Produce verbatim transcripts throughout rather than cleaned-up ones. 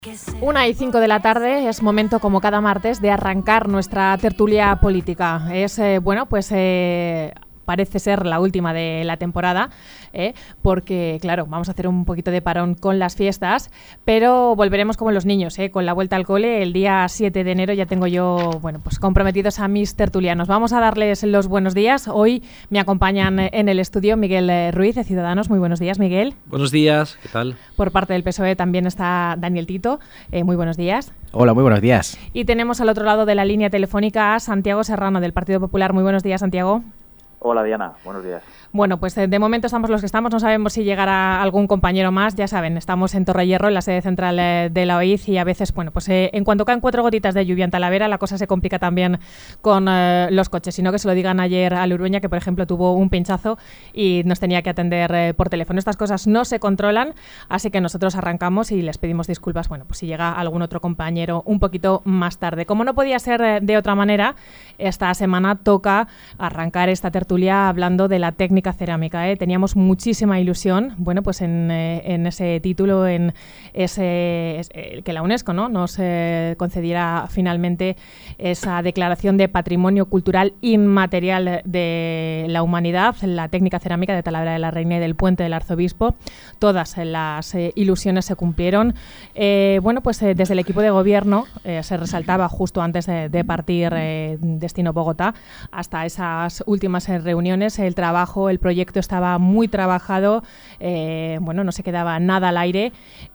Una y cinco de la tarde es momento, como cada martes, de arrancar nuestra tertulia política. Es, eh, bueno, pues eh, parece ser la última de la temporada, eh, porque, claro, vamos a hacer un poquito de parón con las fiestas, pero volveremos como los niños, eh, con la vuelta al cole. El día siete de enero ya tengo yo, bueno, pues comprometidos a mis tertulianos. Vamos a darles los buenos días. Hoy me acompañan en el estudio Miguel Ruiz, de Ciudadanos. Muy buenos días, Miguel. Buenos días, ¿qué tal? Por parte del P S O E también está Daniel Tito. Eh, muy buenos días. Hola, muy buenos días. Y tenemos al otro lado de la línea telefónica a Santiago Serrano, del Partido Popular. Muy buenos días, Santiago. Hola, Diana. Buenos días. Bueno, pues de momento estamos los que estamos. No sabemos si llegará algún compañero más. Ya saben, estamos en Torrehierro, en la sede central de la O I Z, y a veces, bueno, pues eh, en cuanto caen cuatro gotitas de lluvia en Talavera, la cosa se complica también con eh, los coches. Sino que se lo digan ayer a Luruña, que por ejemplo tuvo un pinchazo y nos tenía que atender eh, por teléfono. Estas cosas no se controlan, así que nosotros arrancamos y les pedimos disculpas, bueno, pues si llega algún otro compañero un poquito más tarde. Como no podía ser eh, de otra manera, esta semana toca arrancar esta tertulia hablando de la técnica cerámica, ¿eh? Teníamos muchísima ilusión, bueno, pues en, eh, en ese título, en ese es, eh, que la UNESCO, ¿no?, nos eh, concediera finalmente esa declaración de Patrimonio Cultural Inmaterial de la Humanidad, la técnica cerámica de Talavera de la Reina y del Puente del Arzobispo. Todas las eh, ilusiones se cumplieron. Eh, bueno, pues eh, desde el equipo de gobierno eh, se resaltaba justo antes de, de partir eh, destino Bogotá, hasta esas últimas eh, reuniones, el trabajo, el proyecto estaba muy trabajado, eh, bueno, no se quedaba nada al aire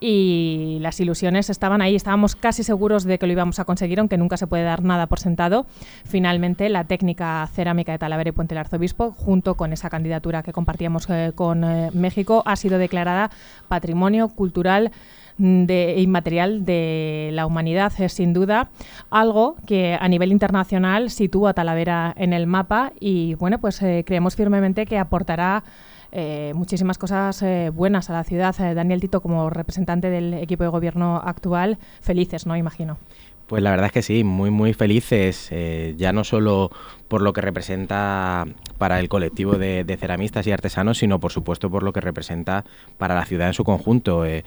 y las ilusiones estaban ahí. Estábamos casi seguros de que lo íbamos a conseguir, aunque nunca se puede dar nada por sentado. Finalmente, la técnica cerámica de Talavera y Puente del Arzobispo, junto con esa candidatura que compartíamos eh, con eh, México, ha sido declarada Patrimonio Cultural de inmaterial de la humanidad. Es sin duda algo que a nivel internacional sitúa a Talavera en el mapa y bueno, pues eh, creemos firmemente que aportará eh, muchísimas cosas eh, buenas a la ciudad. Eh, Daniel Tito, como representante del equipo de gobierno actual, felices, ¿no?, imagino. Pues la verdad es que sí, muy muy felices, eh, ya no solo por lo que representa para el colectivo de, de ceramistas y artesanos, sino por supuesto por lo que representa para la ciudad en su conjunto. Eh,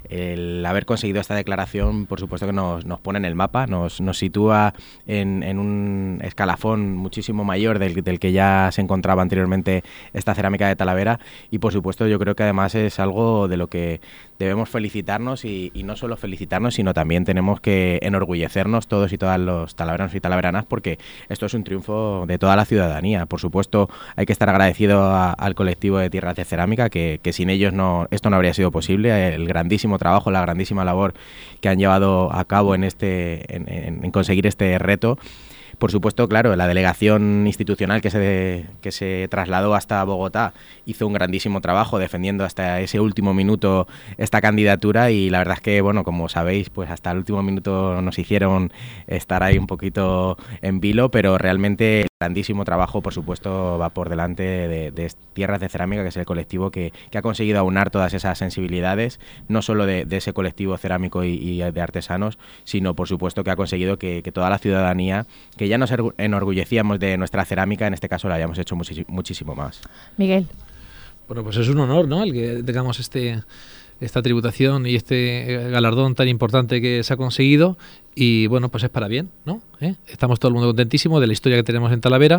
el haber conseguido esta declaración, por supuesto que nos, nos pone en el mapa, nos, nos sitúa en, en un escalafón muchísimo mayor del, del que ya se encontraba anteriormente esta cerámica de Talavera, y por supuesto yo creo que además es algo de lo que debemos felicitarnos y, y no solo felicitarnos, sino también tenemos que enorgullecernos todos y todas los talaveranos y talaveranas, porque esto es un triunfo de toda la ciudadanía. Por supuesto, hay que estar agradecido a, al colectivo de Tierras de Cerámica, que, que sin ellos no esto no habría sido posible. El grandísimo trabajo, la grandísima labor que han llevado a cabo en este en, en, en conseguir este reto. Por supuesto, claro, la delegación institucional que se, que se trasladó hasta Bogotá hizo un grandísimo trabajo defendiendo hasta ese último minuto esta candidatura, y la verdad es que, bueno, como sabéis, pues hasta el último minuto nos hicieron estar ahí un poquito en vilo, pero realmente el grandísimo trabajo, por supuesto, va por delante de, de Tierras de Cerámica, que es el colectivo que, que ha conseguido aunar todas esas sensibilidades, no solo de, de ese colectivo cerámico y, y de artesanos, sino, por supuesto, que ha conseguido que, que toda la ciudadanía, que ya nos enorgullecíamos de nuestra cerámica, en este caso la hayamos hecho muchis- muchísimo más. Miguel. Bueno, pues es un honor, ¿no?, el que tengamos este esta tributación y este galardón tan importante que se ha conseguido, y bueno, pues es para bien, ¿no? ¿Eh? Estamos todo el mundo contentísimo de la historia que tenemos en Talavera,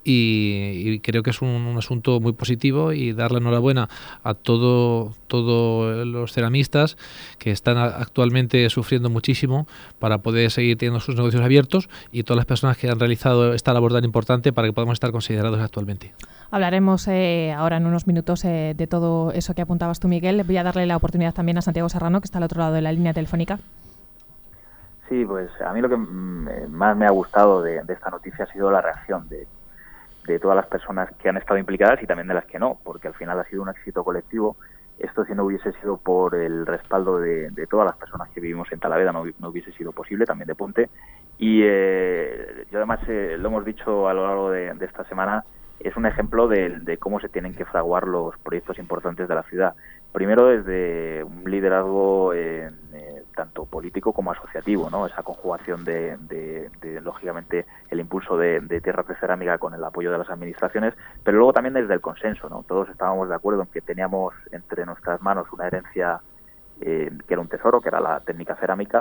y, y creo que es un, un asunto muy positivo, y darle enhorabuena a todo todos los ceramistas que están a, actualmente sufriendo muchísimo para poder seguir teniendo sus negocios abiertos, y todas las personas que han realizado esta labor tan importante para que podamos estar considerados actualmente. Hablaremos eh, ahora en unos minutos eh, de todo eso que apuntabas tú, Miguel. Voy a darle la oportunidad también a Santiago Serrano, que está al otro lado de la línea telefónica. Sí, pues a mí lo que más me ha gustado de, de esta noticia ha sido la reacción de, de todas las personas que han estado implicadas y también de las que no, porque al final ha sido un éxito colectivo. Esto, si no hubiese sido por el respaldo de, de todas las personas que vivimos en Talavera, no, no hubiese sido posible, también de Ponte. Y eh, yo además, eh, lo hemos dicho a lo largo de, de esta semana, es un ejemplo de, de cómo se tienen que fraguar los proyectos importantes de la ciudad. Primero desde un liderazgo eh, eh, tanto político como asociativo, ¿no? Esa conjugación de, de, de lógicamente, el impulso de, de Tierras de Cerámica con el apoyo de las administraciones, pero luego también desde el consenso, ¿no? Todos estábamos de acuerdo en que teníamos entre nuestras manos una herencia eh, que era un tesoro, que era la técnica cerámica,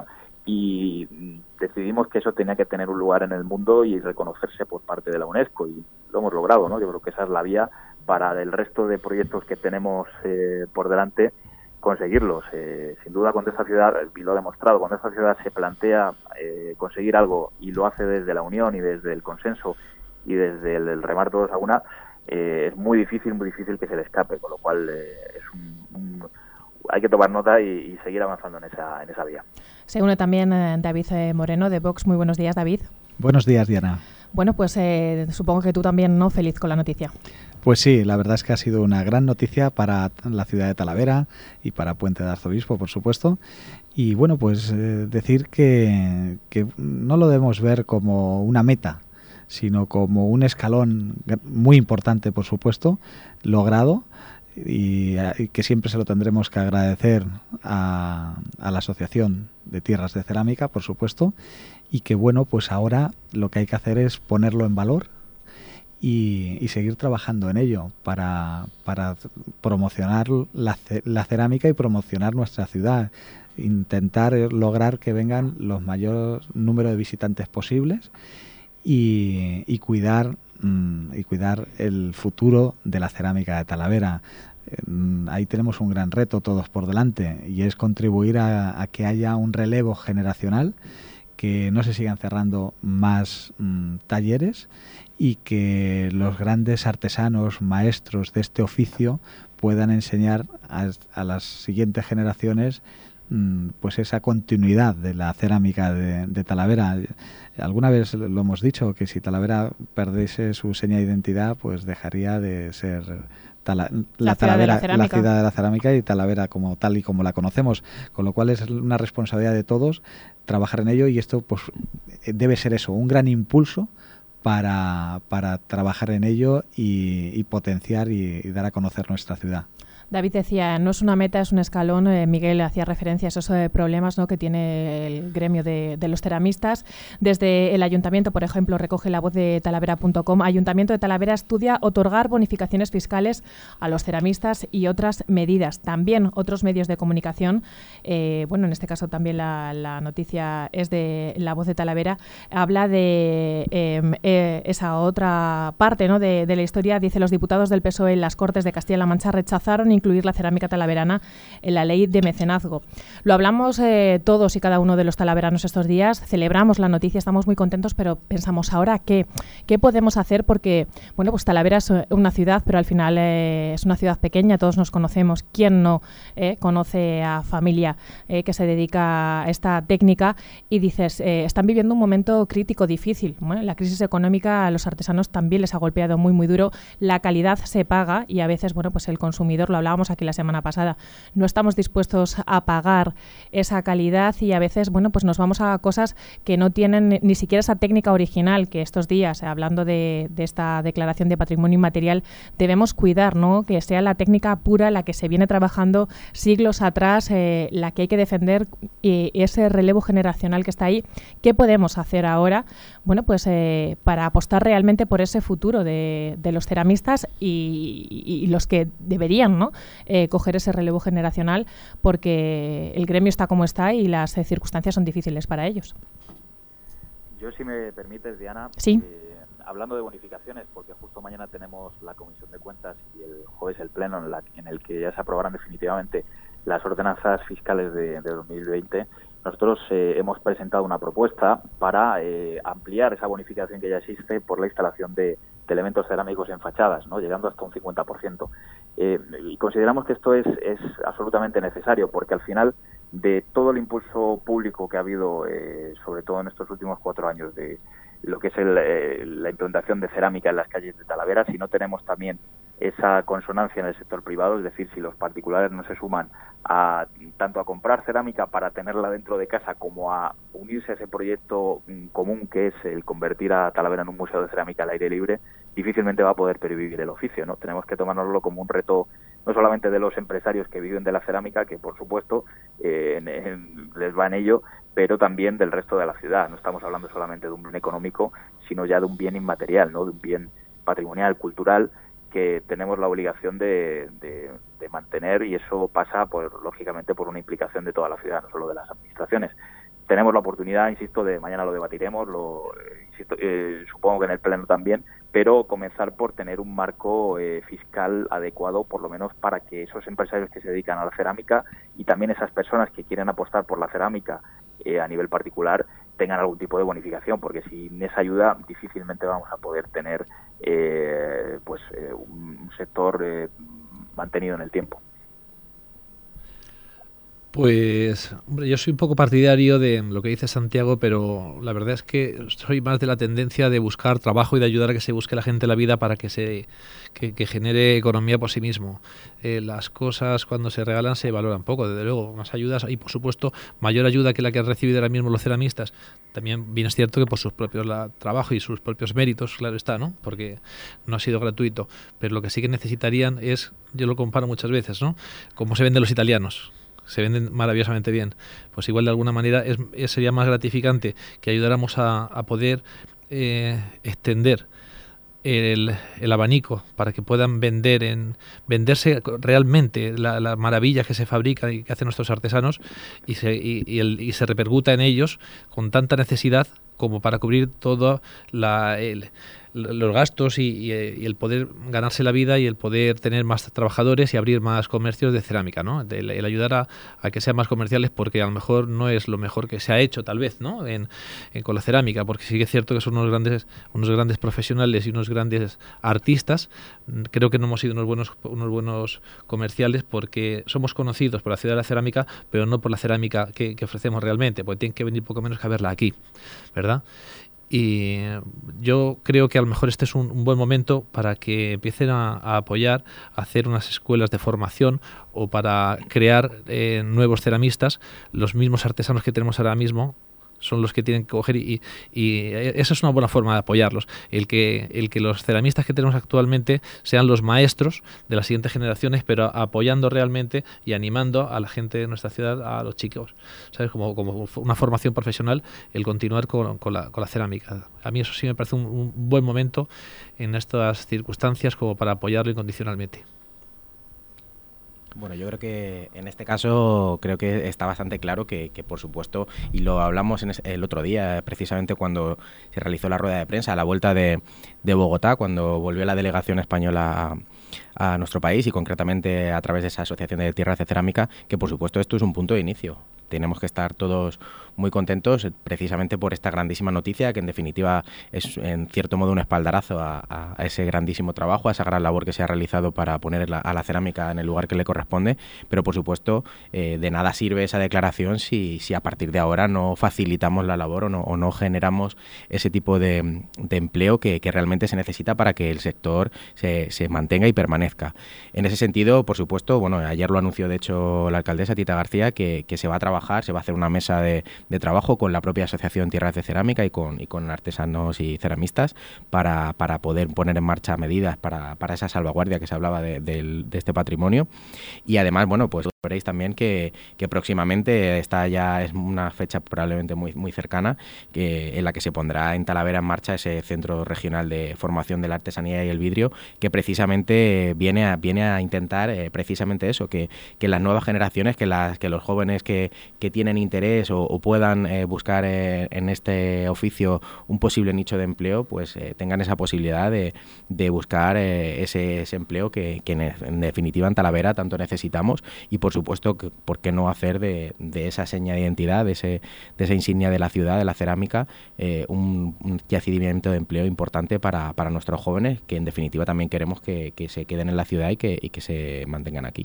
y decidimos que eso tenía que tener un lugar en el mundo y reconocerse por parte de la UNESCO, y lo hemos logrado, ¿no? Yo creo que esa es la vía para el resto de proyectos que tenemos eh, por delante, conseguirlos. Eh, sin duda, cuando esta ciudad, y lo ha demostrado, cuando esta ciudad se plantea eh, conseguir algo y lo hace desde la unión y desde el consenso y desde el, el remar todos a una, eh, es muy difícil, muy difícil que se le escape, con lo cual eh, es un, un, hay que tomar nota y, y seguir avanzando en esa, en esa vía. Se une también eh, David eh, Moreno de Vox. Muy buenos días, David. Buenos días, Diana. Bueno, pues eh, supongo que tú también, ¿no?, feliz con la noticia. Pues sí, la verdad es que ha sido una gran noticia para la ciudad de Talavera y para Puente de Arzobispo, por supuesto. Y bueno, pues eh, decir que, que no lo debemos ver como una meta, sino como un escalón muy importante, por supuesto, logrado, y, y que siempre se lo tendremos que agradecer a, a la Asociación de Tierras de Cerámica, por supuesto, y que bueno, pues ahora lo que hay que hacer es ponerlo en valor y, y seguir trabajando en ello para, para promocionar la, la cerámica y promocionar nuestra ciudad, intentar lograr que vengan los mayores número de visitantes posibles y, y cuidar mm, y cuidar el futuro de la cerámica de Talavera. Mm, ahí tenemos un gran reto todos por delante, y es contribuir a, a que haya un relevo generacional, que no se sigan cerrando más mmm, talleres, y que los grandes artesanos, maestros de este oficio puedan enseñar a, a las siguientes generaciones mmm, pues esa continuidad de la cerámica de, de Talavera. Alguna vez lo hemos dicho, que si Talavera perdiese su seña de identidad, pues dejaría de ser Tala, la, la, Talavera, ciudad la ciudad de la cerámica, y Talavera como tal y como la conocemos, con lo cual es una responsabilidad de todos trabajar en ello, y esto pues debe ser eso, un gran impulso para, para trabajar en ello y, y potenciar y, y dar a conocer nuestra ciudad. David decía, no es una meta, es un escalón. Eh, Miguel hacía referencia a esos eh, problemas, ¿no?, que tiene el gremio de, de los ceramistas. Desde el Ayuntamiento, por ejemplo, recoge la voz de talavera punto com. Ayuntamiento de Talavera estudia otorgar bonificaciones fiscales a los ceramistas y otras medidas. También otros medios de comunicación, eh, bueno, en este caso también la, la noticia es de la voz de Talavera, habla de eh, eh, esa otra parte, ¿no?, de, de la historia. Dice, los diputados del P S O E en las Cortes de Castilla-La Mancha rechazaron incluir la cerámica talaverana en la ley de mecenazgo. Lo hablamos eh, todos y cada uno de los talaveranos estos días, celebramos la noticia, estamos muy contentos, pero pensamos, ¿ahora qué? ¿Qué podemos hacer? Porque, bueno, pues Talavera es una ciudad, pero al final eh, es una ciudad pequeña, todos nos conocemos. ¿Quién no eh, conoce a familia eh, que se dedica a esta técnica? Y dices, eh, están viviendo un momento crítico, difícil. Bueno, la crisis económica a los artesanos también les ha golpeado muy, muy duro. La calidad se paga y a veces, bueno, pues el consumidor, lo hablábamos aquí la semana pasada, no estamos dispuestos a pagar esa calidad, y a veces, bueno, pues nos vamos a cosas que no tienen ni siquiera esa técnica original, que estos días, hablando de, de esta declaración de patrimonio inmaterial, debemos cuidar, ¿no?, que sea la técnica pura, la que se viene trabajando siglos atrás, eh, la que hay que defender, y ese relevo generacional que está ahí. ¿Qué podemos hacer ahora? Bueno, pues eh, para apostar realmente por ese futuro de, de los ceramistas y, y, y los que deberían, ¿no?, Eh, coger ese relevo generacional, porque el gremio está como está y las eh, circunstancias son difíciles para ellos. Yo, si me permites, Diana, sí. eh, hablando de bonificaciones, porque justo mañana tenemos la Comisión de Cuentas y el jueves el Pleno, en, la, en el que ya se aprobarán definitivamente las ordenanzas fiscales de, de dos mil veinte, nosotros eh, hemos presentado una propuesta para eh, ampliar esa bonificación que ya existe por la instalación de, de elementos cerámicos en fachadas, ¿no?, llegando hasta un cincuenta por ciento. Eh, y consideramos que esto es, es absolutamente necesario, porque al final de todo el impulso público que ha habido, eh, sobre todo en estos últimos cuatro años, de lo que es el, eh, la implantación de cerámica en las calles de Talavera, si no tenemos también esa consonancia en el sector privado, es decir, si los particulares no se suman a tanto a comprar cerámica para tenerla dentro de casa como a unirse a ese proyecto común que es el convertir a Talavera en un museo de cerámica al aire libre, difícilmente va a poder pervivir el oficio, ¿no? Tenemos que tomárnoslo como un reto, no solamente de los empresarios que viven de la cerámica, que por supuesto eh, en, en, les va en ello, pero también del resto de la ciudad. No estamos hablando solamente de un bien económico, sino ya de un bien inmaterial, ¿no?, de un bien patrimonial, cultural, que que tenemos la obligación de, de, de mantener, y eso pasa, pues lógicamente, por una implicación de toda la ciudad, no solo de las administraciones. Tenemos la oportunidad, insisto, de mañana lo debatiremos, lo, insisto, eh, supongo que en el Pleno también, pero comenzar por tener un marco eh, fiscal adecuado, por lo menos para que esos empresarios que se dedican a la cerámica y también esas personas que quieren apostar por la cerámica eh, a nivel particular tengan algún tipo de bonificación, porque sin esa ayuda difícilmente vamos a poder tener eh, pues eh, un sector eh, mantenido en el tiempo. Pues, hombre, yo soy un poco partidario de lo que dice Santiago, pero la verdad es que soy más de la tendencia de buscar trabajo y de ayudar a que se busque la gente la vida para que se que, que genere economía por sí mismo. Eh, las cosas cuando se regalan se valoran poco, desde luego. Más ayudas y, por supuesto, mayor ayuda que la que han recibido ahora mismo los ceramistas. También bien es cierto que por sus propios la, trabajo y sus propios méritos, claro está, ¿no? Porque no ha sido gratuito. Pero lo que sí que necesitarían es, yo lo comparo muchas veces, ¿no? Cómo se venden los italianos. Se venden maravillosamente bien. Pues igual de alguna manera es, es sería más gratificante que ayudáramos a, a poder eh, extender el, el abanico para que puedan vender en venderse realmente las la maravillas que se fabrican y que hacen nuestros artesanos y se, y, y, el, y se repercuta en ellos con tanta necesidad como para cubrir todo la, el, los gastos y, y, y el poder ganarse la vida y el poder tener más trabajadores y abrir más comercios de cerámica, ¿no? El, el ayudar a, a que sean más comerciales, porque a lo mejor no es lo mejor que se ha hecho, tal vez, ¿no? En, en, con la cerámica, porque sí que es cierto que son unos grandes, unos grandes profesionales y unos grandes artistas. Creo que no hemos sido unos buenos, unos buenos comerciales porque somos conocidos por la ciudad de la cerámica, pero no por la cerámica que, que ofrecemos realmente, porque tienen que venir poco menos que a verla aquí, ¿verdad? Y yo creo que a lo mejor este es un, un buen momento para que empiecen a, a apoyar, a hacer unas escuelas de formación o para crear eh, nuevos ceramistas. Los mismos artesanos que tenemos ahora mismo son los que tienen que coger y, y esa es una buena forma de apoyarlos, el que el que los ceramistas que tenemos actualmente sean los maestros de las siguientes generaciones, pero apoyando realmente y animando a la gente de nuestra ciudad, a los chicos, ¿sabes? Como, como una formación profesional, el continuar con, con, la, con la cerámica. A mí eso sí me parece un, un buen momento en estas circunstancias como para apoyarlo incondicionalmente. Bueno, yo creo que en este caso creo que está bastante claro que, que por supuesto, y lo hablamos en el otro día, precisamente cuando se realizó la rueda de prensa a la vuelta de, de Bogotá, cuando volvió la delegación española a, a nuestro país y concretamente a través de esa asociación de tierras de cerámica, que por supuesto esto es un punto de inicio. Tenemos que estar todos muy contentos precisamente por esta grandísima noticia, que en definitiva es en cierto modo un espaldarazo a, a, a ese grandísimo trabajo, a esa gran labor que se ha realizado para poner la, a la cerámica en el lugar que le corresponde, pero por supuesto eh, de nada sirve esa declaración si, si a partir de ahora no facilitamos la labor o no, o no generamos ese tipo de, de empleo que, que realmente se necesita para que el sector se, se mantenga y permanezca. En ese sentido, por supuesto, bueno, ayer lo anunció de hecho la alcaldesa Tita García, que, que se va a trabajar se va a hacer una mesa de, de trabajo con la propia Asociación Tierras de Cerámica y con, y con artesanos y ceramistas para, para poder poner en marcha medidas para, para esa salvaguardia que se hablaba de, de, de este patrimonio. Y además, bueno, pues veréis también que, que próximamente esta ya es una fecha probablemente muy, muy cercana, que, en la que se pondrá en Talavera en marcha ese Centro Regional de Formación de la Artesanía y el Vidrio, que precisamente viene a, viene a intentar eh, precisamente eso, que, que las nuevas generaciones, que, las, que los jóvenes que que tienen interés o, o puedan eh, buscar eh, en este oficio un posible nicho de empleo, pues eh, tengan esa posibilidad de, de buscar eh, ese, ese empleo que, que en, en definitiva en Talavera tanto necesitamos y por supuesto que, por qué no hacer de, de esa seña de identidad, de, ese, de esa insignia de la ciudad, de la cerámica, eh, un, un yacimiento de empleo importante para, para nuestros jóvenes, que en definitiva también queremos que, que se queden en la ciudad y que, y que se mantengan aquí.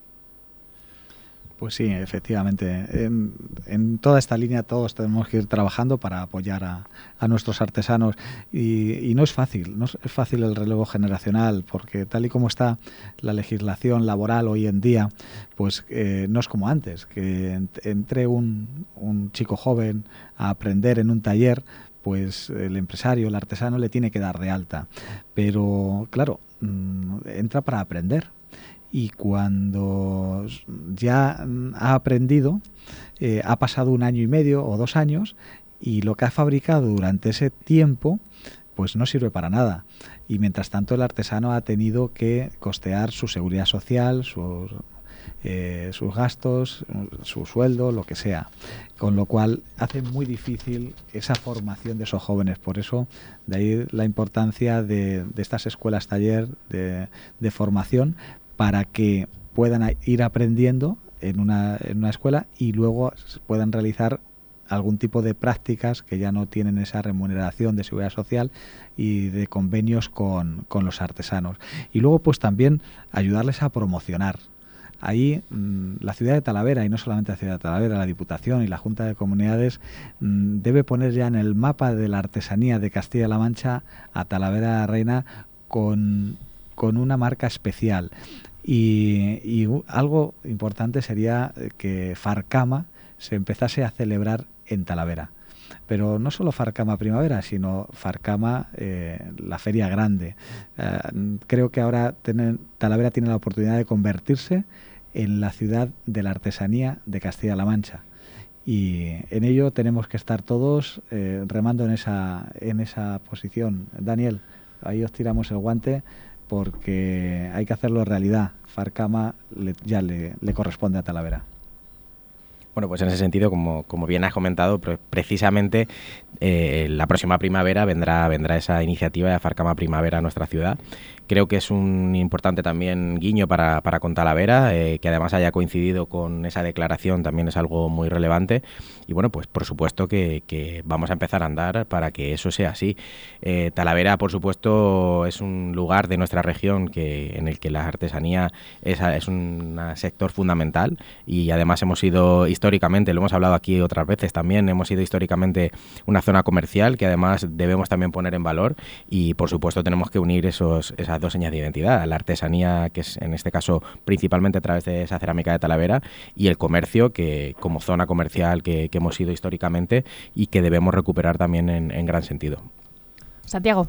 Pues sí, efectivamente. En, en toda esta línea todos tenemos que ir trabajando para apoyar a, a nuestros artesanos y, y no es fácil, no es fácil el relevo generacional porque tal y como está la legislación laboral hoy en día, pues eh, no es como antes, que entre un, un chico joven a aprender en un taller, pues el empresario, el artesano le tiene que dar de alta. Pero claro, entra para aprender. Y cuando ya ha aprendido, eh, ha pasado un año y medio o dos años y lo que ha fabricado durante ese tiempo pues no sirve para nada. Y mientras tanto el artesano ha tenido que costear su seguridad social, sus, eh, sus gastos, su sueldo, lo que sea. Con lo cual hace muy difícil esa formación de esos jóvenes. Por eso, de ahí la importancia de, de estas escuelas taller de, de formación, para que puedan ir aprendiendo en una, en una escuela y luego puedan realizar algún tipo de prácticas que ya no tienen esa remuneración de seguridad social y de convenios con, con los artesanos. Y luego pues también ayudarles a promocionar. Ahí mmm, la ciudad de Talavera, y no solamente la ciudad de Talavera, la Diputación y la Junta de Comunidades mmm, debe poner ya en el mapa de la artesanía de Castilla-La Mancha a Talavera de la Reina con, con una marca especial. Y, y algo importante sería que Farcama se empezase a celebrar en Talavera. Pero no solo Farcama Primavera, sino Farcama, eh, la feria grande. Eh, creo que ahora tienen, Talavera tiene la oportunidad de convertirse en la ciudad de la artesanía de Castilla-La Mancha. Y en ello tenemos que estar todos eh, remando en esa, en esa posición. Daniel, ahí os tiramos el guante, porque hay que hacerlo realidad. Farcama le, ya le, le corresponde a Talavera. Bueno, pues en ese sentido, como, como bien has comentado, pre precisamente eh, la próxima primavera vendrá, vendrá esa iniciativa de Farcama Primavera a nuestra ciudad. Creo que es un importante también guiño para, para con Talavera, eh, que además haya coincidido con esa declaración también es algo muy relevante. Y bueno, pues por supuesto que, que vamos a empezar a andar para que eso sea así. Eh, Talavera, por supuesto, es un lugar de nuestra región que, en el que la artesanía es, es un sector fundamental, y además hemos sido históricamente, lo hemos hablado aquí otras veces también, hemos sido históricamente una zona comercial que además debemos también poner en valor, y por supuesto tenemos que unir esos, esas dos señas de identidad, la artesanía, que es en este caso principalmente a través de esa cerámica de Talavera, y el comercio, que como zona comercial que, que hemos sido históricamente y que debemos recuperar también en, en gran sentido. Santiago.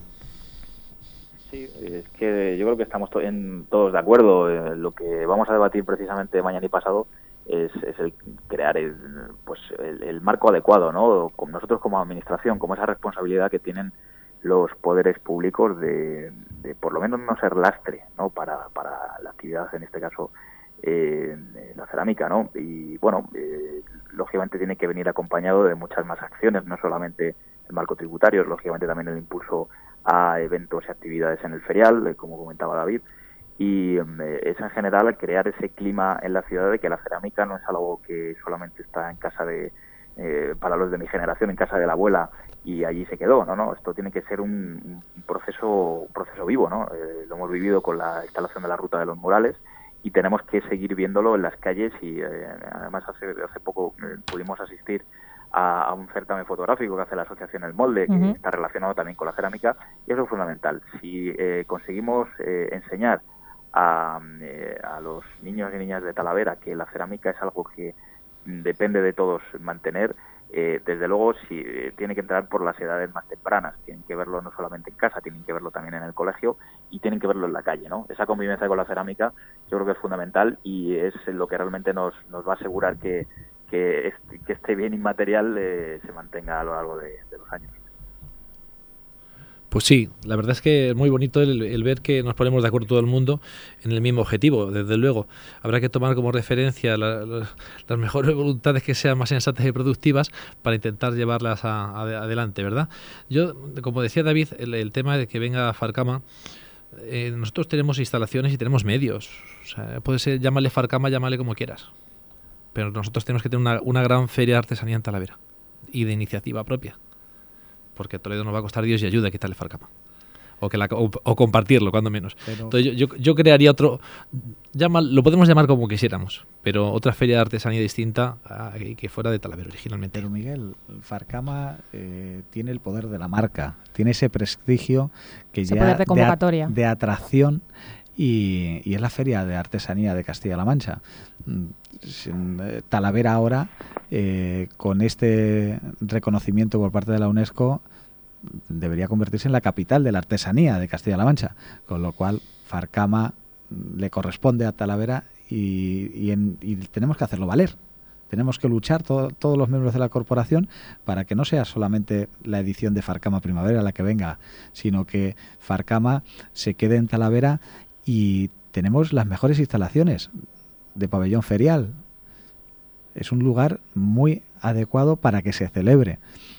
Sí, es que yo creo que estamos to en, todos de acuerdo. Eh, lo que vamos a debatir precisamente mañana y pasado es, es el crear el, pues el, el marco adecuado, ¿no? Como nosotros como administración, como esa responsabilidad que tienen los poderes públicos de, de por lo menos no ser lastre, ¿no? Para, para la actividad, en este caso, eh, la cerámica, ¿no? Y bueno, eh, lógicamente tiene que venir acompañado de muchas más acciones, no solamente el marco tributario, lógicamente también el impulso a eventos y actividades en el ferial, eh, como comentaba David, y eh, es en general crear ese clima en la ciudad de que la cerámica no es algo que solamente está en casa de, eh, para los de mi generación, en casa de la abuela, y allí se quedó, no, no, esto tiene que ser un, un proceso, un proceso vivo, ¿no? Eh, lo hemos vivido con la instalación de la Ruta de los Murales y tenemos que seguir viéndolo en las calles, y eh, además hace, hace poco eh, pudimos asistir a, a un certamen fotográfico que hace la Asociación El Molde, que uh-huh. está relacionado también con la cerámica, y eso es fundamental. Si eh, conseguimos eh, enseñar a, eh, a los niños y niñas de Talavera que la cerámica es algo que depende de todos mantener, eh, desde luego si eh, tiene que entrar por las edades más tempranas, tienen que verlo no solamente en casa, tienen que verlo también en el colegio y tienen que verlo en la calle, ¿no? Esa convivencia con la cerámica yo creo que es fundamental y es lo que realmente nos, nos va a asegurar que que este, que este bien inmaterial eh, se mantenga a lo largo de, de los años. Pues sí, la verdad es que es muy bonito el, el ver que nos ponemos de acuerdo todo el mundo en el mismo objetivo, desde luego. Habrá que tomar como referencia la, la, las mejores voluntades que sean más sensatas y productivas para intentar llevarlas a, a, adelante, ¿verdad? Yo, como decía David, el, el tema de que venga Farcama, eh, nosotros tenemos instalaciones y tenemos medios. O sea, puede ser, llámale Farcama, llámale como quieras. Pero nosotros tenemos que tener una, una gran feria de artesanía en Talavera y de iniciativa propia, porque Toledo nos va a costar Dios y ayuda a quitarle Farcama o, que la, o, o compartirlo, cuando menos. Pero, entonces yo, yo, yo crearía otro, llama, lo podemos llamar como quisiéramos, pero otra feria de artesanía distinta a, que fuera de Talavera originalmente. Pero Miguel, Farcama eh, tiene el poder de la marca, tiene ese prestigio que ese ya poder de convocatoria, de, a, de atracción. Y, y es la Feria de Artesanía de Castilla-La Mancha. Talavera ahora, eh, con este reconocimiento por parte de la UNESCO, debería convertirse en la capital de la artesanía de Castilla-La Mancha, con lo cual Farcama le corresponde a Talavera y, y, en, y tenemos que hacerlo valer. Tenemos que luchar todo, todos los miembros de la corporación para que no sea solamente la edición de Farcama Primavera la que venga, sino que Farcama se quede en Talavera y tenemos las mejores instalaciones de pabellón ferial. Es un lugar muy adecuado para que se celebre.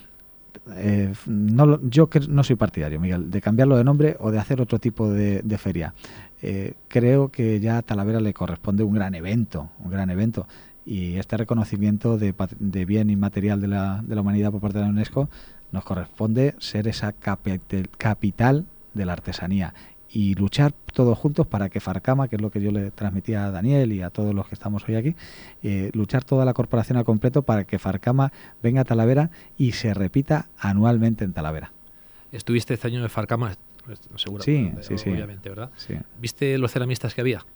Eh, no, yo que no soy partidario, Miguel, de cambiarlo de nombre o de hacer otro tipo de, de feria. Eh, creo que ya a Talavera le corresponde un gran evento, un gran evento, y este reconocimiento de, de bien inmaterial de la, de la humanidad por parte de la UNESCO nos corresponde ser esa capital, capital de la artesanía y luchar todos juntos para que Farcama, que es lo que yo le transmitía a Daniel y a todos los que estamos hoy aquí, eh, luchar toda la corporación al completo para que Farcama venga a Talavera y se repita anualmente en Talavera. Estuviste este año en Farcama, seguro, sí, sí, sí, obviamente, ¿verdad? Sí. ¿Viste los ceramistas que había?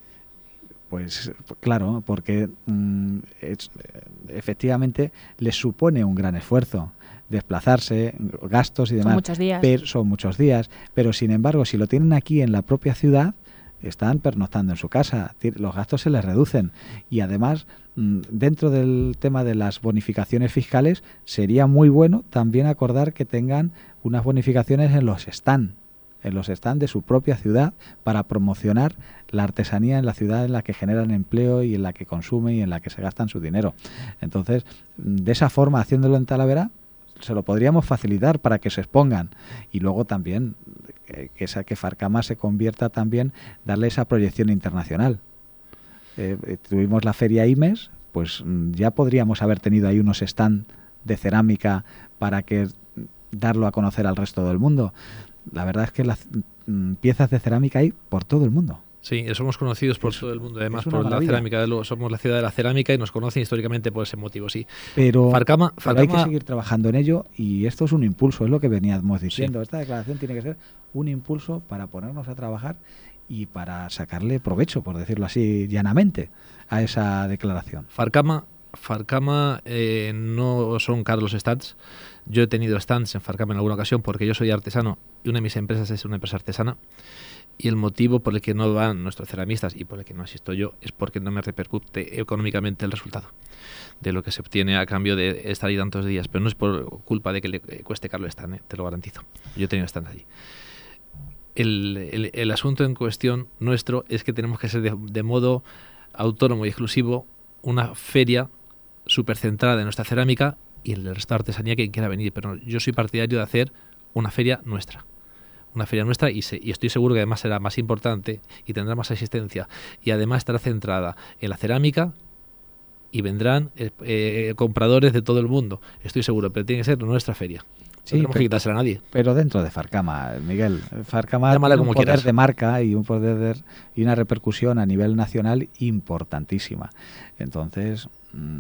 Pues claro, porque mmm, es, efectivamente les supone un gran esfuerzo desplazarse, gastos y demás. Son muchos días. Pero, son muchos días, pero sin embargo, si lo tienen aquí en la propia ciudad, están pernoctando en su casa, los gastos se les reducen y además dentro del tema de las bonificaciones fiscales sería muy bueno también acordar que tengan unas bonificaciones en los stand, en los stand de su propia ciudad para promocionar la artesanía en la ciudad en la que generan empleo y en la que consumen y en la que se gastan su dinero. Entonces, de esa forma, haciéndolo en Talavera, se lo podríamos facilitar para que se expongan y luego también que, que esa que Farcama se convierta también, darle esa proyección internacional. Eh, tuvimos la feria I M E S, pues ya podríamos haber tenido ahí unos stand de cerámica para que darlo a conocer al resto del mundo. La verdad es que las mm, piezas de cerámica hay por todo el mundo. Sí, somos conocidos por es, todo el mundo, además por maravilla. la cerámica. Luego somos la ciudad de la cerámica y nos conocen históricamente por ese motivo, sí. Pero, Farcama, pero Farcama, hay que seguir trabajando en ello y esto es un impulso, es lo que veníamos diciendo. Sí. Esta declaración tiene que ser un impulso para ponernos a trabajar y para sacarle provecho, por decirlo así llanamente, a esa declaración. Farcama, Farcama eh, no son caros los stands. Yo he tenido stands en Farcama en alguna ocasión porque yo soy artesano y una de mis empresas es una empresa artesana. Y el motivo por el que no van nuestros ceramistas y por el que no asisto yo es porque no me repercute económicamente el resultado de lo que se obtiene a cambio de estar ahí tantos días. Pero no es por culpa de que le cueste caro el stand, ¿eh? Te lo garantizo. Yo he tenido stand allí. El, el, el asunto en cuestión nuestro es que tenemos que ser de, de modo autónomo y exclusivo una feria súper centrada en nuestra cerámica y el resto de artesanía quien quiera venir. Pero yo soy partidario de hacer una feria nuestra. Una feria nuestra y, se, y estoy seguro que además será más importante y tendrá más asistencia y además estará centrada en la cerámica y vendrán eh, eh, compradores de todo el mundo, estoy seguro, pero tiene que ser nuestra feria. Sí, no tenemos pero, que quitársela a nadie. Pero dentro de Farcama, Miguel, Farcama Llámala tiene un como poder quieras. de marca y un poder de, y una repercusión a nivel nacional importantísima. Entonces,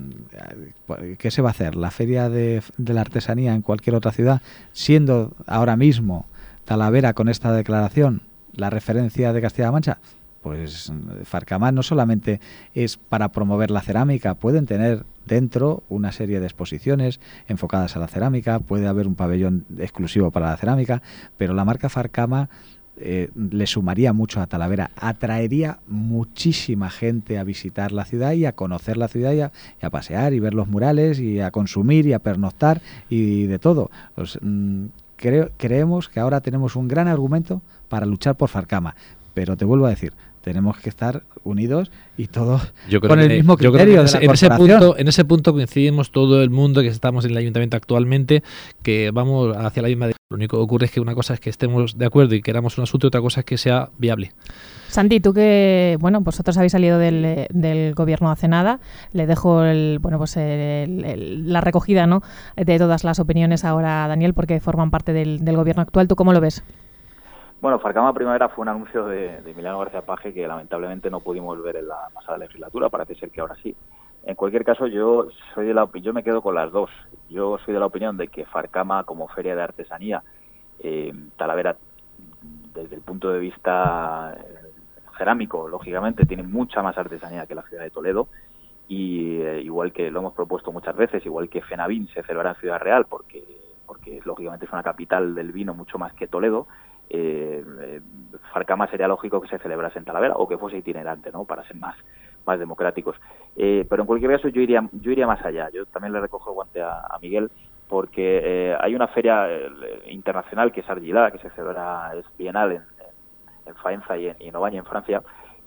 ¿qué se va a hacer? ¿La feria de, de la artesanía en cualquier otra ciudad, siendo ahora mismo Talavera con esta declaración la referencia de Castilla-La Mancha? Pues Farcama no solamente es para promover la cerámica, pueden tener dentro una serie de exposiciones enfocadas a la cerámica, puede haber un pabellón exclusivo para la cerámica, pero la marca Farcama eh, le sumaría mucho a Talavera, atraería muchísima gente a visitar la ciudad y a conocer la ciudad y a, y a pasear y ver los murales y a consumir y a pernoctar y de todo. Pues, mmm, Creo, creemos que ahora tenemos un gran argumento para luchar por Farcama, pero te vuelvo a decir, tenemos que estar unidos y todos yo creo con que, el mismo criterio yo creo que en, de la en ese corporación. punto, en ese punto coincidimos todo el mundo que estamos en el ayuntamiento actualmente, que vamos hacia la misma. Lo único que ocurre es que una cosa es que estemos de acuerdo y queramos un asunto y otra cosa es que sea viable. Santi, tú que, bueno, vosotros habéis salido del, del gobierno hace nada, le dejo el, bueno, pues el, el, la recogida, ¿no?, de todas las opiniones ahora a Daniel, porque forman parte del, del gobierno actual. ¿Tú cómo lo ves? Bueno, Farcama Primavera fue un anuncio de, de Emiliano García Paje que lamentablemente no pudimos ver en la pasada legislatura, parece ser que ahora sí. En cualquier caso, yo soy de la yo me quedo con las dos. Yo soy de la opinión de que Farcama, como feria de artesanía, eh, Talavera, desde el punto de vista eh, cerámico, lógicamente, tiene mucha más artesanía que la ciudad de Toledo, y eh, igual que lo hemos propuesto muchas veces, igual que Fenavín se celebra en Ciudad Real, porque, porque lógicamente es una capital del vino mucho más que Toledo, eh, eh, Farcama sería lógico que se celebrase en Talavera, o que fuese itinerante, ¿no?, para ser más más democráticos. Eh, pero en cualquier caso yo iría yo iría más allá. Yo también le recojo el guante a, a Miguel, porque eh, hay una feria eh, internacional que es Argila, que se celebra, es bienal en, en, en Faenza y en, y en Ovaña, en Francia,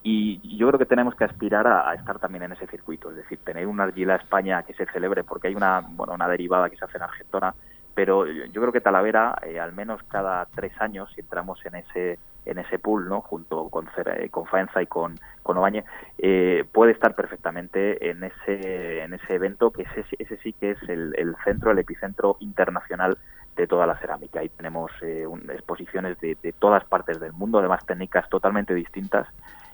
y yo creo que tenemos que aspirar a, a estar también en ese circuito, es decir, tener una Argila España que se celebre, porque hay una bueno una derivada que se hace en Argentona, pero yo creo que Talavera, eh, al menos cada tres años, si entramos en ese en ese pool, ¿no?, junto con, eh, con Faenza y con, con Ovaña, eh, puede estar perfectamente en ese en ese evento, que ese, ese sí que es el, el centro, el epicentro internacional de toda la cerámica. Ahí tenemos eh, un, exposiciones de, de todas partes del mundo, además técnicas totalmente distintas,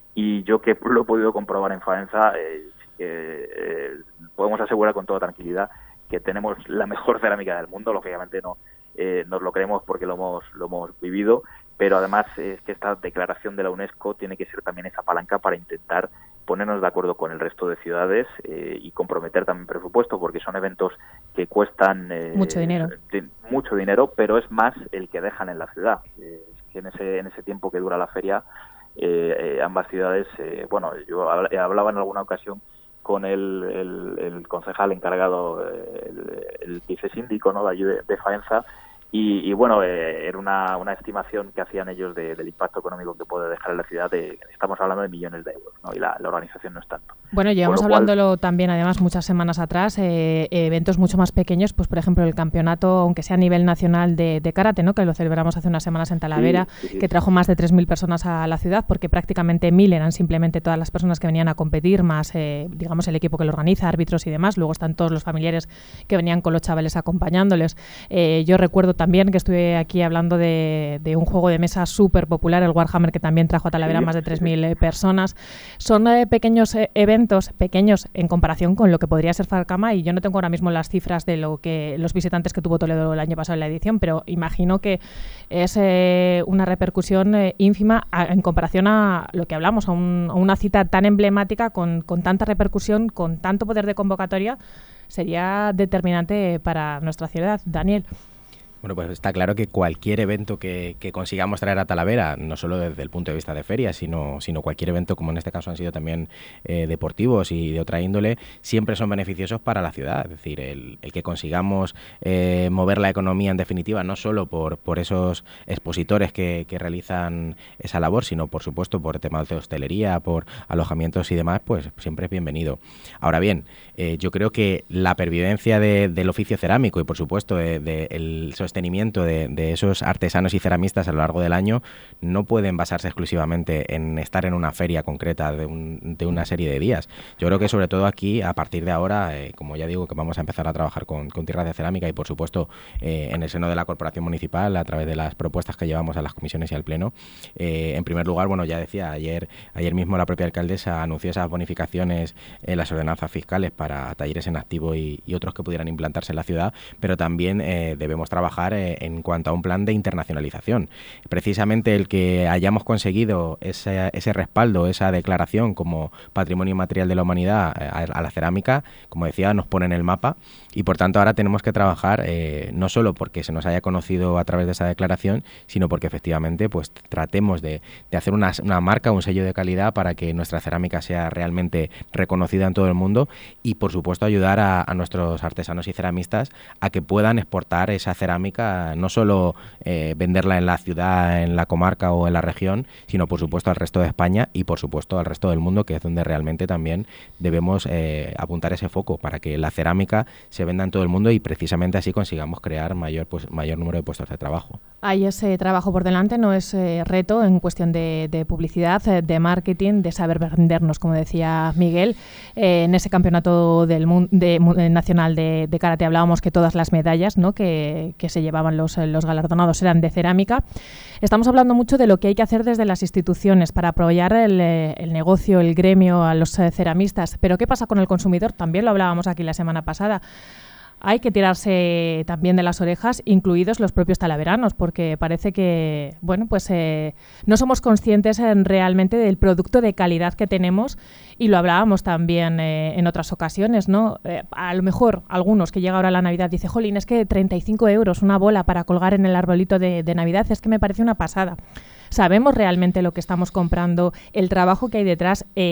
y yo que lo he podido comprobar en Faenza, eh, que, eh, podemos asegurar con toda tranquilidad que tenemos la mejor cerámica del mundo. Lógicamente no eh, nos lo creemos porque lo hemos lo hemos vivido, pero además es que esta declaración de la UNESCO tiene que ser también esa palanca para intentar ponernos de acuerdo con el resto de ciudades eh, y comprometer también presupuesto, porque son eventos que cuestan eh, mucho dinero, de, mucho dinero, pero es más el que dejan en la ciudad. Eh, es que en ese en ese tiempo que dura la feria, eh, eh, ambas ciudades, eh, bueno, yo hablaba en alguna ocasión con el, el, el concejal encargado, el, el vicesíndico, ¿no?, de allí de, de Faenza, y, y bueno, eh, era una, una estimación que hacían ellos de, del impacto económico que puede dejar en la ciudad. De, estamos hablando de millones de euros, ¿no?, y la, la organización no es tanto. Bueno, llevamos hablándolo cual, también, además, muchas semanas atrás, eh, eventos mucho más pequeños, pues por ejemplo el campeonato, aunque sea a nivel nacional de, de karate, ¿no?, que lo celebramos hace unas semanas en Talavera, sí, sí, sí. que trajo más de tres mil personas a la ciudad, porque prácticamente mil eran simplemente todas las personas que venían a competir, más, eh, digamos, el equipo que lo organiza, árbitros y demás. Luego están todos los familiares que venían con los chavales acompañándoles. Eh, yo recuerdo también que estuve aquí hablando de, de un juego de mesa súper popular, el Warhammer, que también trajo a Talavera sí, más de tres mil sí. personas. Son eh, pequeños eh, eventos, pequeños en comparación con lo que podría ser Farcama, y yo no tengo ahora mismo las cifras de lo que los visitantes que tuvo Toledo el año pasado en la edición, pero imagino que es eh, una repercusión eh, ínfima a, en comparación a lo que hablamos, a, un, a una cita tan emblemática, con, con tanta repercusión, con tanto poder de convocatoria. Sería determinante para nuestra ciudad. Daniel. Bueno, pues está claro que cualquier evento que, que consigamos traer a Talavera, no solo desde el punto de vista de ferias, sino, sino cualquier evento, como en este caso han sido también eh, deportivos y de otra índole, siempre son beneficiosos para la ciudad. Es decir, el, el que consigamos eh, mover la economía, en definitiva, no solo por, por esos expositores que, que realizan esa labor, sino por supuesto por temas de hostelería, por alojamientos y demás, pues siempre es bienvenido. Ahora bien, eh, yo creo que la pervivencia de, del oficio cerámico y por supuesto de, de el sostenimiento de, de esos artesanos y ceramistas a lo largo del año no pueden basarse exclusivamente en estar en una feria concreta de, un, de una serie de días. Yo creo que sobre todo aquí, a partir de ahora, eh, como ya digo, que vamos a empezar a trabajar con, con tierras de cerámica y por supuesto eh, en el seno de la Corporación Municipal, a través de las propuestas que llevamos a las comisiones y al Pleno. Eh, en primer lugar, bueno, ya decía, ayer ayer mismo la propia alcaldesa anunció esas bonificaciones en las ordenanzas fiscales para talleres en activo y, y otros que pudieran implantarse en la ciudad, pero también eh, debemos trabajar en cuanto a un plan de internacionalización. Precisamente el que hayamos conseguido ese, ese respaldo, esa declaración como Patrimonio Inmaterial de la Humanidad a, a la cerámica, como decía, nos pone en el mapa y por tanto ahora tenemos que trabajar eh, no solo porque se nos haya conocido a través de esa declaración, sino porque efectivamente pues tratemos de, de hacer una, una marca, un sello de calidad para que nuestra cerámica sea realmente reconocida en todo el mundo y por supuesto ayudar a, a nuestros artesanos y ceramistas a que puedan exportar esa cerámica, no solo eh, venderla en la ciudad, en la comarca o en la región, sino por supuesto al resto de España y por supuesto al resto del mundo, que es donde realmente también debemos eh, apuntar ese foco para que la cerámica se venda en todo el mundo y precisamente así consigamos crear mayor, pues, mayor número de puestos de trabajo. Hay ese trabajo por delante, no es eh, reto en cuestión de, de publicidad, de marketing, de saber vendernos, como decía Miguel. Eh, en ese campeonato del mundo de, de, nacional de, de karate hablábamos que todas las medallas, ¿no?, que, que se llevaban los, los galardonados eran de cerámica. Estamos hablando mucho de lo que hay que hacer desde las instituciones para apoyar el, el negocio, el gremio, a los eh, ceramistas. Pero ¿qué pasa con el consumidor? También lo hablábamos aquí la semana pasada. Hay que tirarse también de las orejas, incluidos los propios talaveranos, porque parece que, bueno, pues eh, no somos conscientes en realmente del producto de calidad que tenemos, y lo hablábamos también eh, en otras ocasiones, ¿no? Eh, a lo mejor algunos que llega ahora la Navidad dice, jolín, es que treinta y cinco euros una bola para colgar en el arbolito de, de Navidad, es que me parece una pasada. ¿Sabemos realmente lo que estamos comprando, el trabajo que hay detrás? Eh,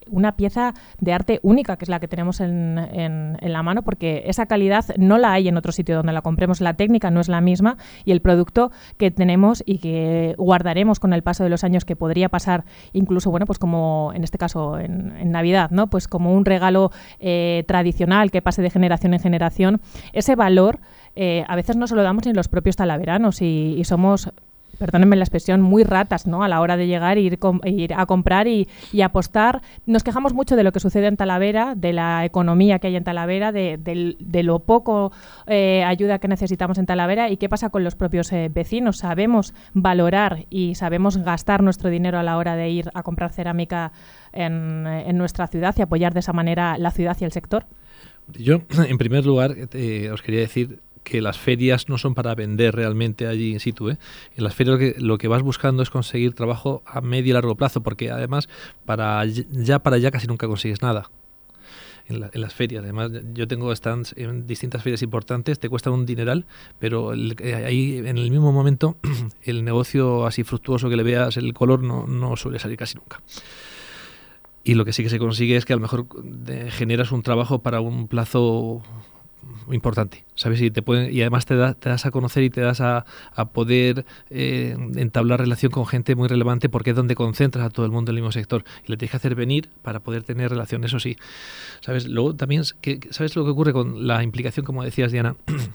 una pieza de arte única, que es la que tenemos en, en, en la mano, porque esa calidad no la hay en otro sitio donde la compremos, la técnica no es la misma y el producto que tenemos y que guardaremos con el paso de los años, que podría pasar incluso, bueno, pues como en este caso en, en Navidad, ¿no? Pues como un regalo eh, tradicional que pase de generación en generación, ese valor eh, a veces no se lo damos ni los propios talaveranos y, y somos, perdónenme la expresión, muy ratas, ¿no? A la hora de llegar e ir, com- ir a comprar y, y apostar. Nos quejamos mucho de lo que sucede en Talavera, de la economía que hay en Talavera, de, de, de lo poco eh, ayuda que necesitamos en Talavera y qué pasa con los propios eh, vecinos. Sabemos valorar y sabemos gastar nuestro dinero a la hora de ir a comprar cerámica en, en nuestra ciudad y apoyar de esa manera la ciudad y el sector. Yo, en primer lugar, eh, os quería decir que las ferias no son para vender realmente allí in situ, ¿eh? En las ferias lo que, lo que vas buscando es conseguir trabajo a medio y largo plazo, porque además para ya para allá casi nunca consigues nada. En, la, en las ferias, además yo tengo stands en distintas ferias importantes, te cuestan un dineral, pero el, eh, ahí en el mismo momento el negocio así fructuoso que le veas, el color no, no suele salir casi nunca. Y lo que sí que se consigue es que a lo mejor de, generas un trabajo para un plazo importante, ¿sabes? Y te pueden, y además te, da, te das a conocer y te das a, a poder eh, entablar relación con gente muy relevante, porque es donde concentras a todo el mundo en el mismo sector y le tienes que hacer venir para poder tener relación, eso sí, ¿sabes? Luego también, que, ¿sabes lo que ocurre con la implicación, como decías, Diana,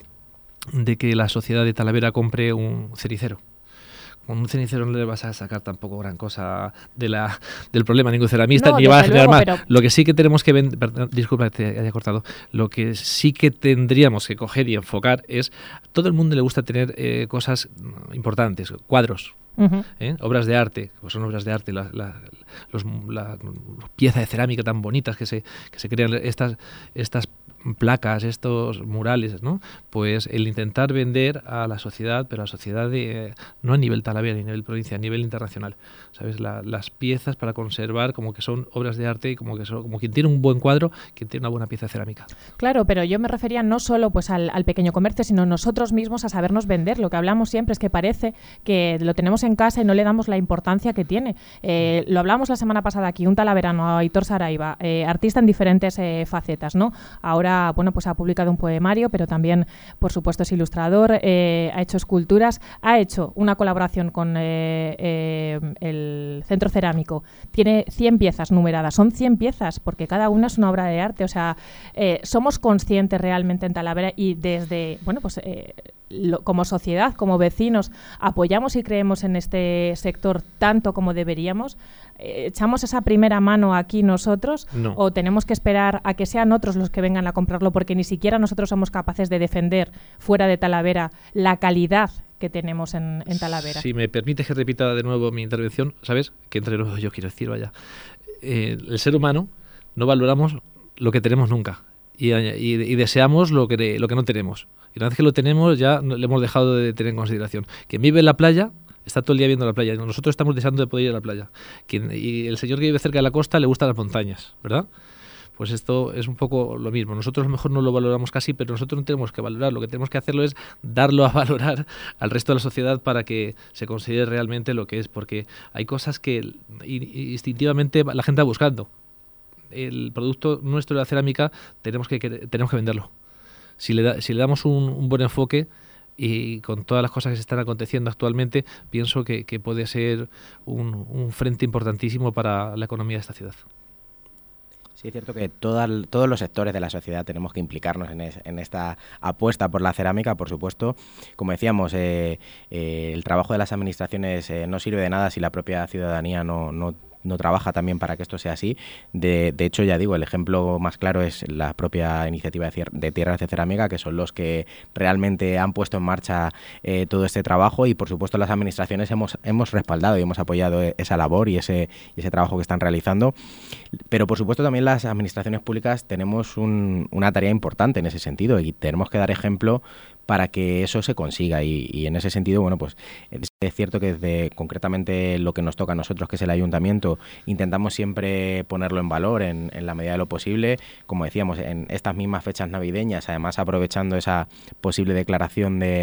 de que la sociedad de Talavera compre un cericero? Con un cenicero no le vas a sacar tampoco gran cosa de la, del problema a ningún ceramista, no, ni va a generar luego, más. pero... Lo que sí que tenemos que vender, perdón, disculpa que te haya cortado, lo que sí que tendríamos que coger y enfocar es, a todo el mundo le gusta tener eh, cosas importantes, cuadros, uh-huh. ¿eh? Obras de arte, pues son obras de arte, la, la, los, la pieza de cerámica tan bonitas que se, que se crean, estas, estas placas, estos murales, ¿no? Pues el intentar vender a la sociedad, pero a la sociedad de, no a nivel Talavera, ni a nivel provincia, a nivel internacional, ¿sabes? La, las piezas para conservar como que son obras de arte y como que son, como quien tiene un buen cuadro, quien tiene una buena pieza de cerámica. Claro, pero yo me refería no solo pues al, al pequeño comercio, sino nosotros mismos a sabernos vender. Lo que hablamos siempre es que parece que lo tenemos en casa y no le damos la importancia que tiene. Eh, lo hablamos la semana pasada aquí, un talaverano, Aitor Saraiva, eh, artista en diferentes eh, facetas, ¿no? Ahora bueno, pues ha publicado un poemario, pero también, por supuesto, es ilustrador, eh, ha hecho esculturas, ha hecho una colaboración con eh, eh, el Centro Cerámico. Tiene cien piezas numeradas, son cien piezas, porque cada una es una obra de arte. O sea, eh, somos conscientes realmente en Talavera y desde, bueno, pues eh, lo, como sociedad, como vecinos, apoyamos y creemos en este sector tanto como deberíamos. ¿Echamos esa primera mano aquí nosotros no. o tenemos que esperar a que sean otros los que vengan a comprarlo, porque ni siquiera nosotros somos capaces de defender fuera de Talavera la calidad que tenemos en, en Talavera? Si me permites que repita de nuevo mi intervención, ¿sabes? Que entre nosotros yo quiero decir, vaya, eh, el ser humano no valoramos lo que tenemos nunca y, y, y deseamos lo que, lo que no tenemos. Y una vez que lo tenemos ya le hemos dejado de tener en consideración. Quien vive en la playa está todo el día viendo la playa. Nosotros estamos deseando de poder ir a la playa. Quien, y el señor que vive cerca de la costa le gustan las montañas, ¿verdad? Pues esto es un poco lo mismo. Nosotros a lo mejor no lo valoramos casi, pero nosotros no tenemos que valorar. Lo que tenemos que hacerlo es darlo a valorar al resto de la sociedad para que se considere realmente lo que es. Porque hay cosas que instintivamente la gente va buscando. El producto nuestro de la cerámica tenemos que, tenemos que venderlo. Si le, da, si le damos un, un buen enfoque, y con todas las cosas que se están aconteciendo actualmente, pienso que, que puede ser un, un frente importantísimo para la economía de esta ciudad. Sí, es cierto que toda, todos los sectores de la sociedad tenemos que implicarnos en, es, en esta apuesta por la cerámica, por supuesto. Como decíamos, eh, eh, el trabajo de las administraciones eh, no sirve de nada si la propia ciudadanía no, no no trabaja también para que esto sea así. De, de hecho, ya digo, el ejemplo más claro es la propia iniciativa de, de Tierras de Cerámica, que son los que realmente han puesto en marcha eh, todo este trabajo, y por supuesto las administraciones hemos, hemos respaldado y hemos apoyado esa labor y ese, ese trabajo que están realizando. Pero por supuesto también las administraciones públicas tenemos un, una tarea importante en ese sentido, y tenemos que dar ejemplo para que eso se consiga, y, y en ese sentido, bueno, pues es cierto que desde concretamente lo que nos toca a nosotros, que es el ayuntamiento, intentamos siempre ponerlo en valor en, en la medida de lo posible, como decíamos, en estas mismas fechas navideñas, además aprovechando esa posible declaración de,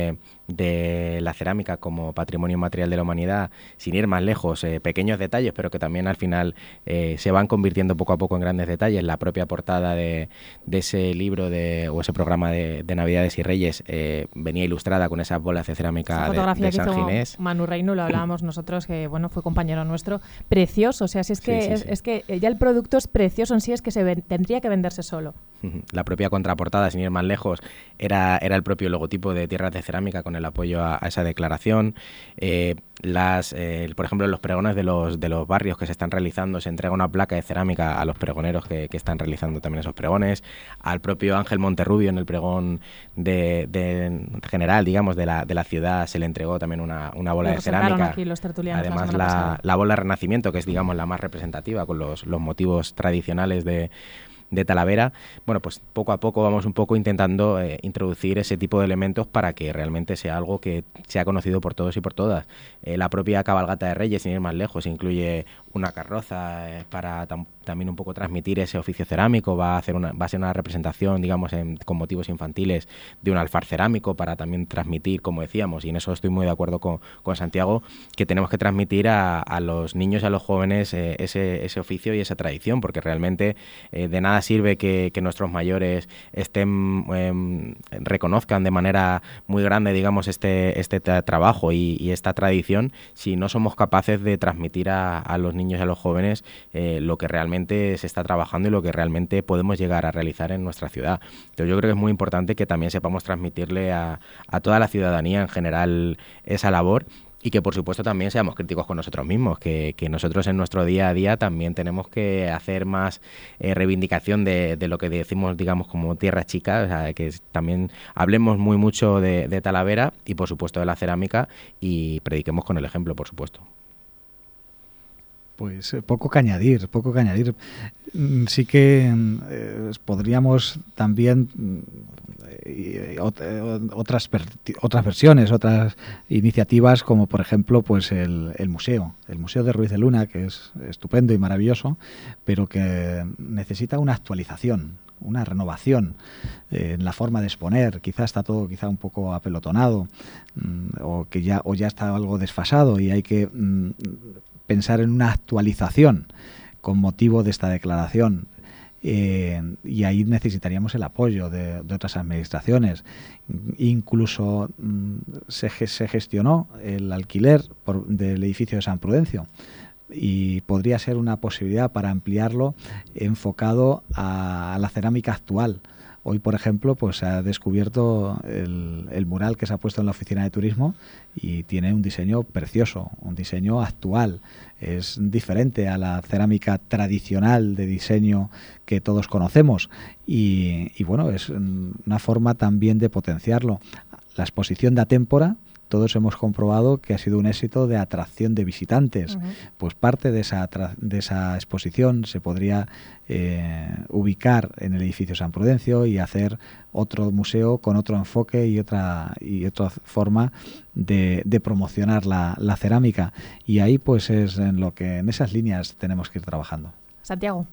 de la cerámica como patrimonio inmaterial de la humanidad, sin ir más lejos, eh, pequeños detalles, pero que también al final eh, se van convirtiendo poco a poco en grandes detalles. La propia portada de, de ese libro de, o ese programa de, de Navidades y Reyes eh, venía ilustrada con esas bolas de cerámica de, de San Ginés. Manu Reino, lo hablábamos nosotros, que bueno, fue compañero nuestro, precioso, o sea, si es que, sí, sí, es, sí. es que ya el producto es precioso en sí, es que se ven, tendría que venderse solo. La propia contraportada, sin ir más lejos, era, era el propio logotipo de Tierras de Cerámica con el apoyo a, a esa declaración. Eh, las, eh, por ejemplo, en los pregones de los, de los barrios que se están realizando, se entrega una placa de cerámica a los pregoneros que, que están realizando también esos pregones. Al propio Ángel Monterrubio, en el pregón de, de general, digamos, de la, de la ciudad, se le entregó también una, una bola de cerámica. Aquí los tertulianos Además, la, la, la bola Renacimiento, que es, digamos, la más representativa, con los, los motivos tradicionales de de Talavera. Bueno, pues poco a poco vamos un poco intentando eh, introducir ese tipo de elementos para que realmente sea algo que sea conocido por todos y por todas. Eh, la propia cabalgata de Reyes, sin ir más lejos, incluye una carroza eh, para tam también un poco transmitir ese oficio cerámico. Va a hacer una, va a ser una representación, digamos, en, con motivos infantiles de un alfar cerámico para también transmitir, como decíamos, y en eso estoy muy de acuerdo con, con Santiago, que tenemos que transmitir a, a los niños y a los jóvenes eh, ese, ese oficio y esa tradición, porque realmente eh, de nada sirve que, que nuestros mayores estén eh, reconozcan de manera muy grande, digamos, este, este trabajo y, y esta tradición si no somos capaces de transmitir a, a los niños y a los jóvenes eh, lo que realmente se está trabajando y lo que realmente podemos llegar a realizar en nuestra ciudad. Entonces yo creo que es muy importante que también sepamos transmitirle a, a toda la ciudadanía en general esa labor. Y que, por supuesto, también seamos críticos con nosotros mismos, que, que nosotros en nuestro día a día también tenemos que hacer más eh, reivindicación de, de lo que decimos, digamos, como tierra chica, o sea, que también hablemos muy mucho de, de Talavera y, por supuesto, de la cerámica y prediquemos con el ejemplo, por supuesto. Pues eh, poco que añadir, poco que añadir. Sí que eh, podríamos también eh, otras otras versiones, otras iniciativas, como por ejemplo pues el, el museo, el Museo de Ruiz de Luna, que es estupendo y maravilloso, pero que necesita una actualización, una renovación eh, en la forma de exponer. Quizá está todo quizá un poco apelotonado mmm, o que ya o ya está algo desfasado y hay que mmm, pensar en una actualización con motivo de esta declaración. Eh, y ahí necesitaríamos el apoyo de, de otras administraciones. Incluso mmm, se, se gestionó el alquiler por, del edificio de San Prudencio y podría ser una posibilidad para ampliarlo enfocado a, a la cerámica actual. Hoy, por ejemplo, pues se ha descubierto el, el mural que se ha puesto en la oficina de turismo y tiene un diseño precioso, un diseño actual. Es diferente a la cerámica tradicional de diseño que todos conocemos y, y bueno, es una forma también de potenciarlo. La exposición de Atémpora, todos hemos comprobado que ha sido un éxito de atracción de visitantes. Uh-huh. Pues parte de esa, de esa exposición se podría eh, ubicar en el edificio San Prudencio y hacer otro museo con otro enfoque y otra y otra forma de, de promocionar la, la cerámica. Y ahí pues es en lo que en esas líneas tenemos que ir trabajando. Santiago.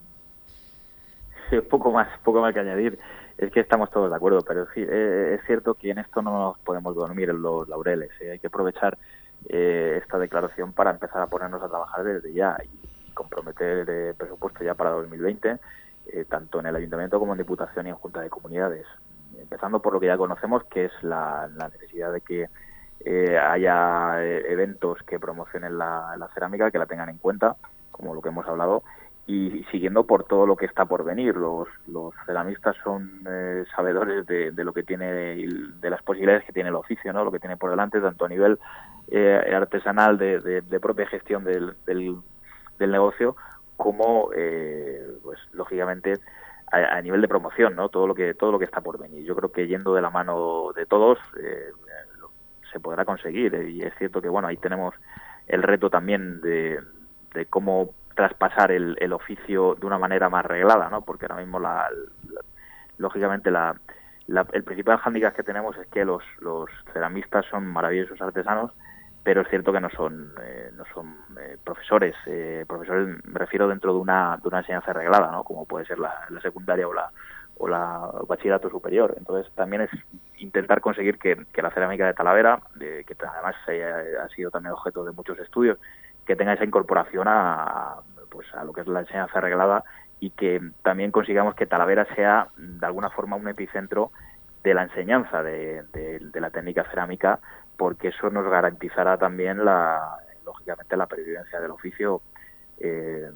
Sí, poco más, poco más que añadir. Es que estamos todos de acuerdo, pero sí, eh, es cierto que en esto no nos podemos dormir en los laureles. ¿eh? Hay que aprovechar eh, esta declaración para empezar a ponernos a trabajar desde ya y comprometer eh, presupuesto ya para dos mil veinte, eh, tanto en el Ayuntamiento como en Diputación y en Junta de Comunidades. Empezando por lo que ya conocemos, que es la, la necesidad de que eh, haya eh, eventos que promocionen la, la cerámica, que la tengan en cuenta, como lo que hemos hablado, y siguiendo por todo lo que está por venir. Los, los ceramistas son eh, sabedores de, de lo que tiene, de las posibilidades que tiene el oficio, ¿no? Lo que tiene por delante, tanto a nivel eh, artesanal, de, de, de propia gestión del, del, del negocio, como, eh, pues lógicamente, a, a nivel de promoción, ¿no? Todo lo que todo lo que está por venir. Yo creo que yendo de la mano de todos eh, se podrá conseguir. Y es cierto que, bueno, ahí tenemos el reto también de, de cómo traspasar el, el oficio de una manera más reglada, ¿no? Porque ahora mismo, la, la, lógicamente, la, la, el principal hándicap que tenemos es que los, los ceramistas son maravillosos artesanos, pero es cierto que no son eh, no son eh, profesores. Eh, profesores me refiero dentro de una de una enseñanza reglada, ¿no? Como puede ser la, la secundaria o la o la el bachillerato superior. Entonces también es intentar conseguir que, que la cerámica de Talavera, de, que además ha, ha sido también objeto de muchos estudios, que tenga esa incorporación a, pues a lo que es la enseñanza reglada, y que también consigamos que Talavera sea de alguna forma un epicentro de la enseñanza de, de, de la técnica cerámica, porque eso nos garantizará también la lógicamente la pervivencia del oficio eh,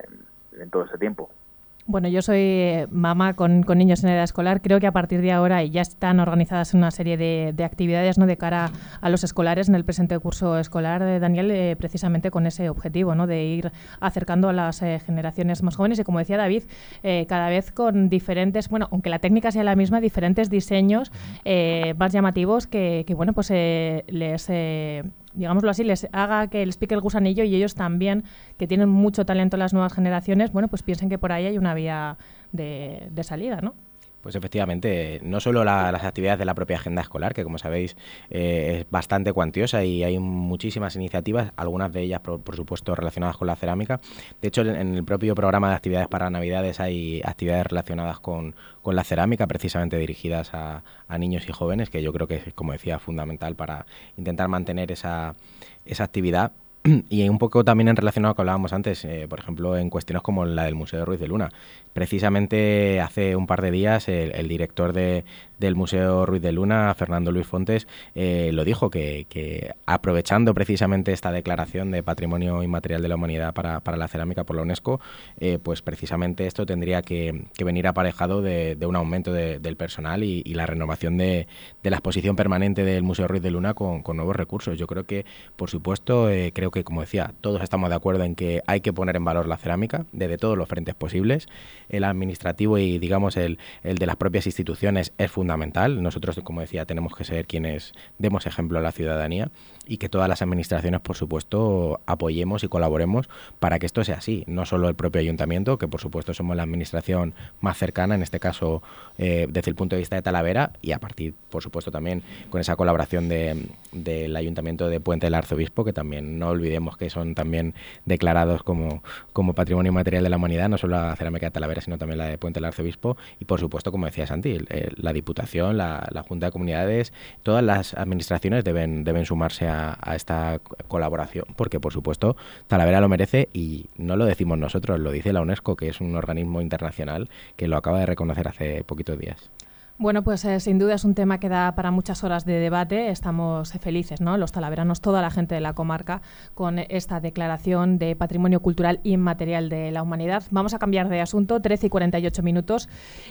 en, en todo este tiempo. Bueno, yo soy mamá con, con niños en edad escolar. Creo que a partir de ahora ya están organizadas una serie de, de actividades, ¿no?, de cara a los escolares en el presente curso escolar, eh, Daniel, eh, precisamente con ese objetivo, ¿no?, de ir acercando a las eh, generaciones más jóvenes y, como decía David, eh, cada vez con diferentes, bueno, aunque la técnica sea la misma, diferentes diseños eh, más llamativos que, que bueno, pues eh, les... Eh, digámoslo así, les haga que les pique el gusanillo, y ellos también, que tienen mucho talento las nuevas generaciones, bueno, pues piensen que por ahí hay una vía de, de salida, ¿no? Pues efectivamente, no solo la, las actividades de la propia agenda escolar, que como sabéis eh, es bastante cuantiosa y hay muchísimas iniciativas, algunas de ellas por, por supuesto relacionadas con la cerámica. De hecho, en, en el propio programa de actividades para Navidades hay actividades relacionadas con, con la cerámica, precisamente dirigidas a, a niños y jóvenes, que yo creo que es, como decía, fundamental para intentar mantener esa, esa actividad. Y un poco también en relación a lo que hablábamos antes, eh, por ejemplo, en cuestiones como la del Museo de Ruiz de Luna. Precisamente hace un par de días el, el director de, del Museo Ruiz de Luna, Fernando Luis Fontes, eh, lo dijo, que, que aprovechando precisamente esta declaración de Patrimonio Inmaterial de la Humanidad para, para la cerámica por la UNESCO, eh, pues precisamente esto tendría que, que venir aparejado de, de un aumento de, del personal y, y la renovación de, de la exposición permanente del Museo Ruiz de Luna con, con nuevos recursos. Yo creo que, por supuesto, eh, creo que, como decía, todos estamos de acuerdo en que hay que poner en valor la cerámica desde todos los frentes posibles. El administrativo y, digamos, el, el de las propias instituciones es fundamental. Nosotros, como decía, tenemos que ser quienes demos ejemplo a la ciudadanía, y que todas las administraciones, por supuesto, apoyemos y colaboremos para que esto sea así. No solo el propio ayuntamiento, que por supuesto somos la administración más cercana, en este caso eh, desde el punto de vista de Talavera, y a partir, por supuesto, también con esa colaboración de, del Ayuntamiento de Puente del Arzobispo, que también no olvidemos que son también declarados como, como Patrimonio Inmaterial de la Humanidad, no solo la cerámica de Talavera, sino también la de Puente del Arzobispo, y por supuesto, como decía Santi, eh, la Diputación, la, la Junta de Comunidades, todas las administraciones deben, deben sumarse a a esta colaboración, porque por supuesto Talavera lo merece, y no lo decimos nosotros, lo dice la UNESCO, que es un organismo internacional que lo acaba de reconocer hace poquitos días. Bueno, pues eh, sin duda es un tema que da para muchas horas de debate. Estamos felices, ¿no?, los talaveranos, toda la gente de la comarca, con esta declaración de Patrimonio Cultural Inmaterial de la Humanidad. Vamos a cambiar de asunto, trece y cuarenta y ocho minutos,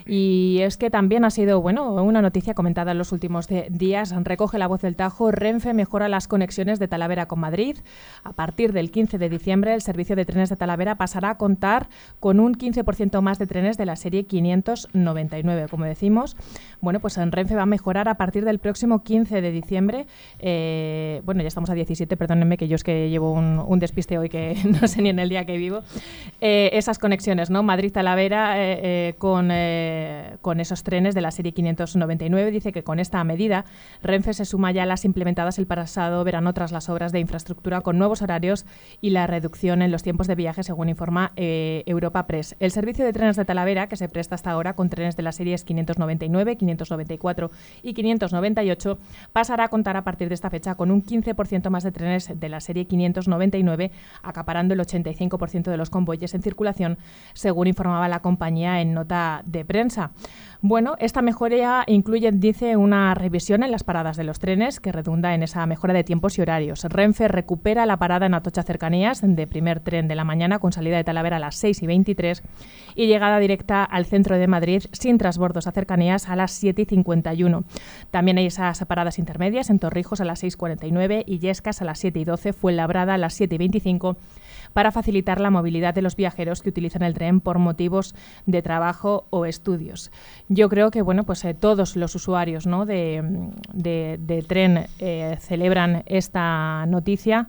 y es que también ha sido, bueno, una noticia comentada en los últimos de, días. Recoge la voz del Tajo: Renfe mejora las conexiones de Talavera con Madrid. A partir del quince de diciembre, el servicio de trenes de Talavera pasará a contar con un quince por ciento más de trenes de la serie quinientos noventa y nueve, como decimos. Bueno, pues en Renfe va a mejorar a partir del próximo quince de diciembre. Eh, bueno, ya estamos a diecisiete, perdónenme que yo es que llevo un, un despiste hoy que no sé ni en el día que vivo. Eh, esas conexiones, ¿no? Madrid-Talavera eh, eh, con, eh, con esos trenes de la serie quinientos noventa y nueve. Dice que con esta medida Renfe se suma ya a las implementadas el pasado verano tras las obras de infraestructura, con nuevos horarios y la reducción en los tiempos de viaje, según informa eh, Europa Press. El servicio de trenes de Talavera, que se presta hasta ahora con trenes de las series quinientos noventa y nueve, quinientos noventa y cuatro y quinientos noventa y ocho, pasará a contar a partir de esta fecha con un quince por ciento más de trenes de la serie quinientos noventa y nueve, acaparando el ochenta y cinco por ciento de los convoyes en circulación, según informaba la compañía en nota de prensa. Bueno, esta mejora incluye, dice, una revisión en las paradas de los trenes que redunda en esa mejora de tiempos y horarios. Renfe recupera la parada en Atocha Cercanías de primer tren de la mañana, con salida de Talavera a las seis y veintitrés y llegada directa al centro de Madrid sin transbordos a Cercanías a las siete y cincuenta y uno. También hay esas paradas intermedias en Torrijos a las seis y cuarenta y nueve y Illescas a las siete y doce, Fuenlabrada a las siete y veinticinco, para facilitar la movilidad de los viajeros que utilizan el tren por motivos de trabajo o estudios. Yo creo que, bueno, pues eh, todos los usuarios, ¿no?, de, de, de tren eh, celebran esta noticia.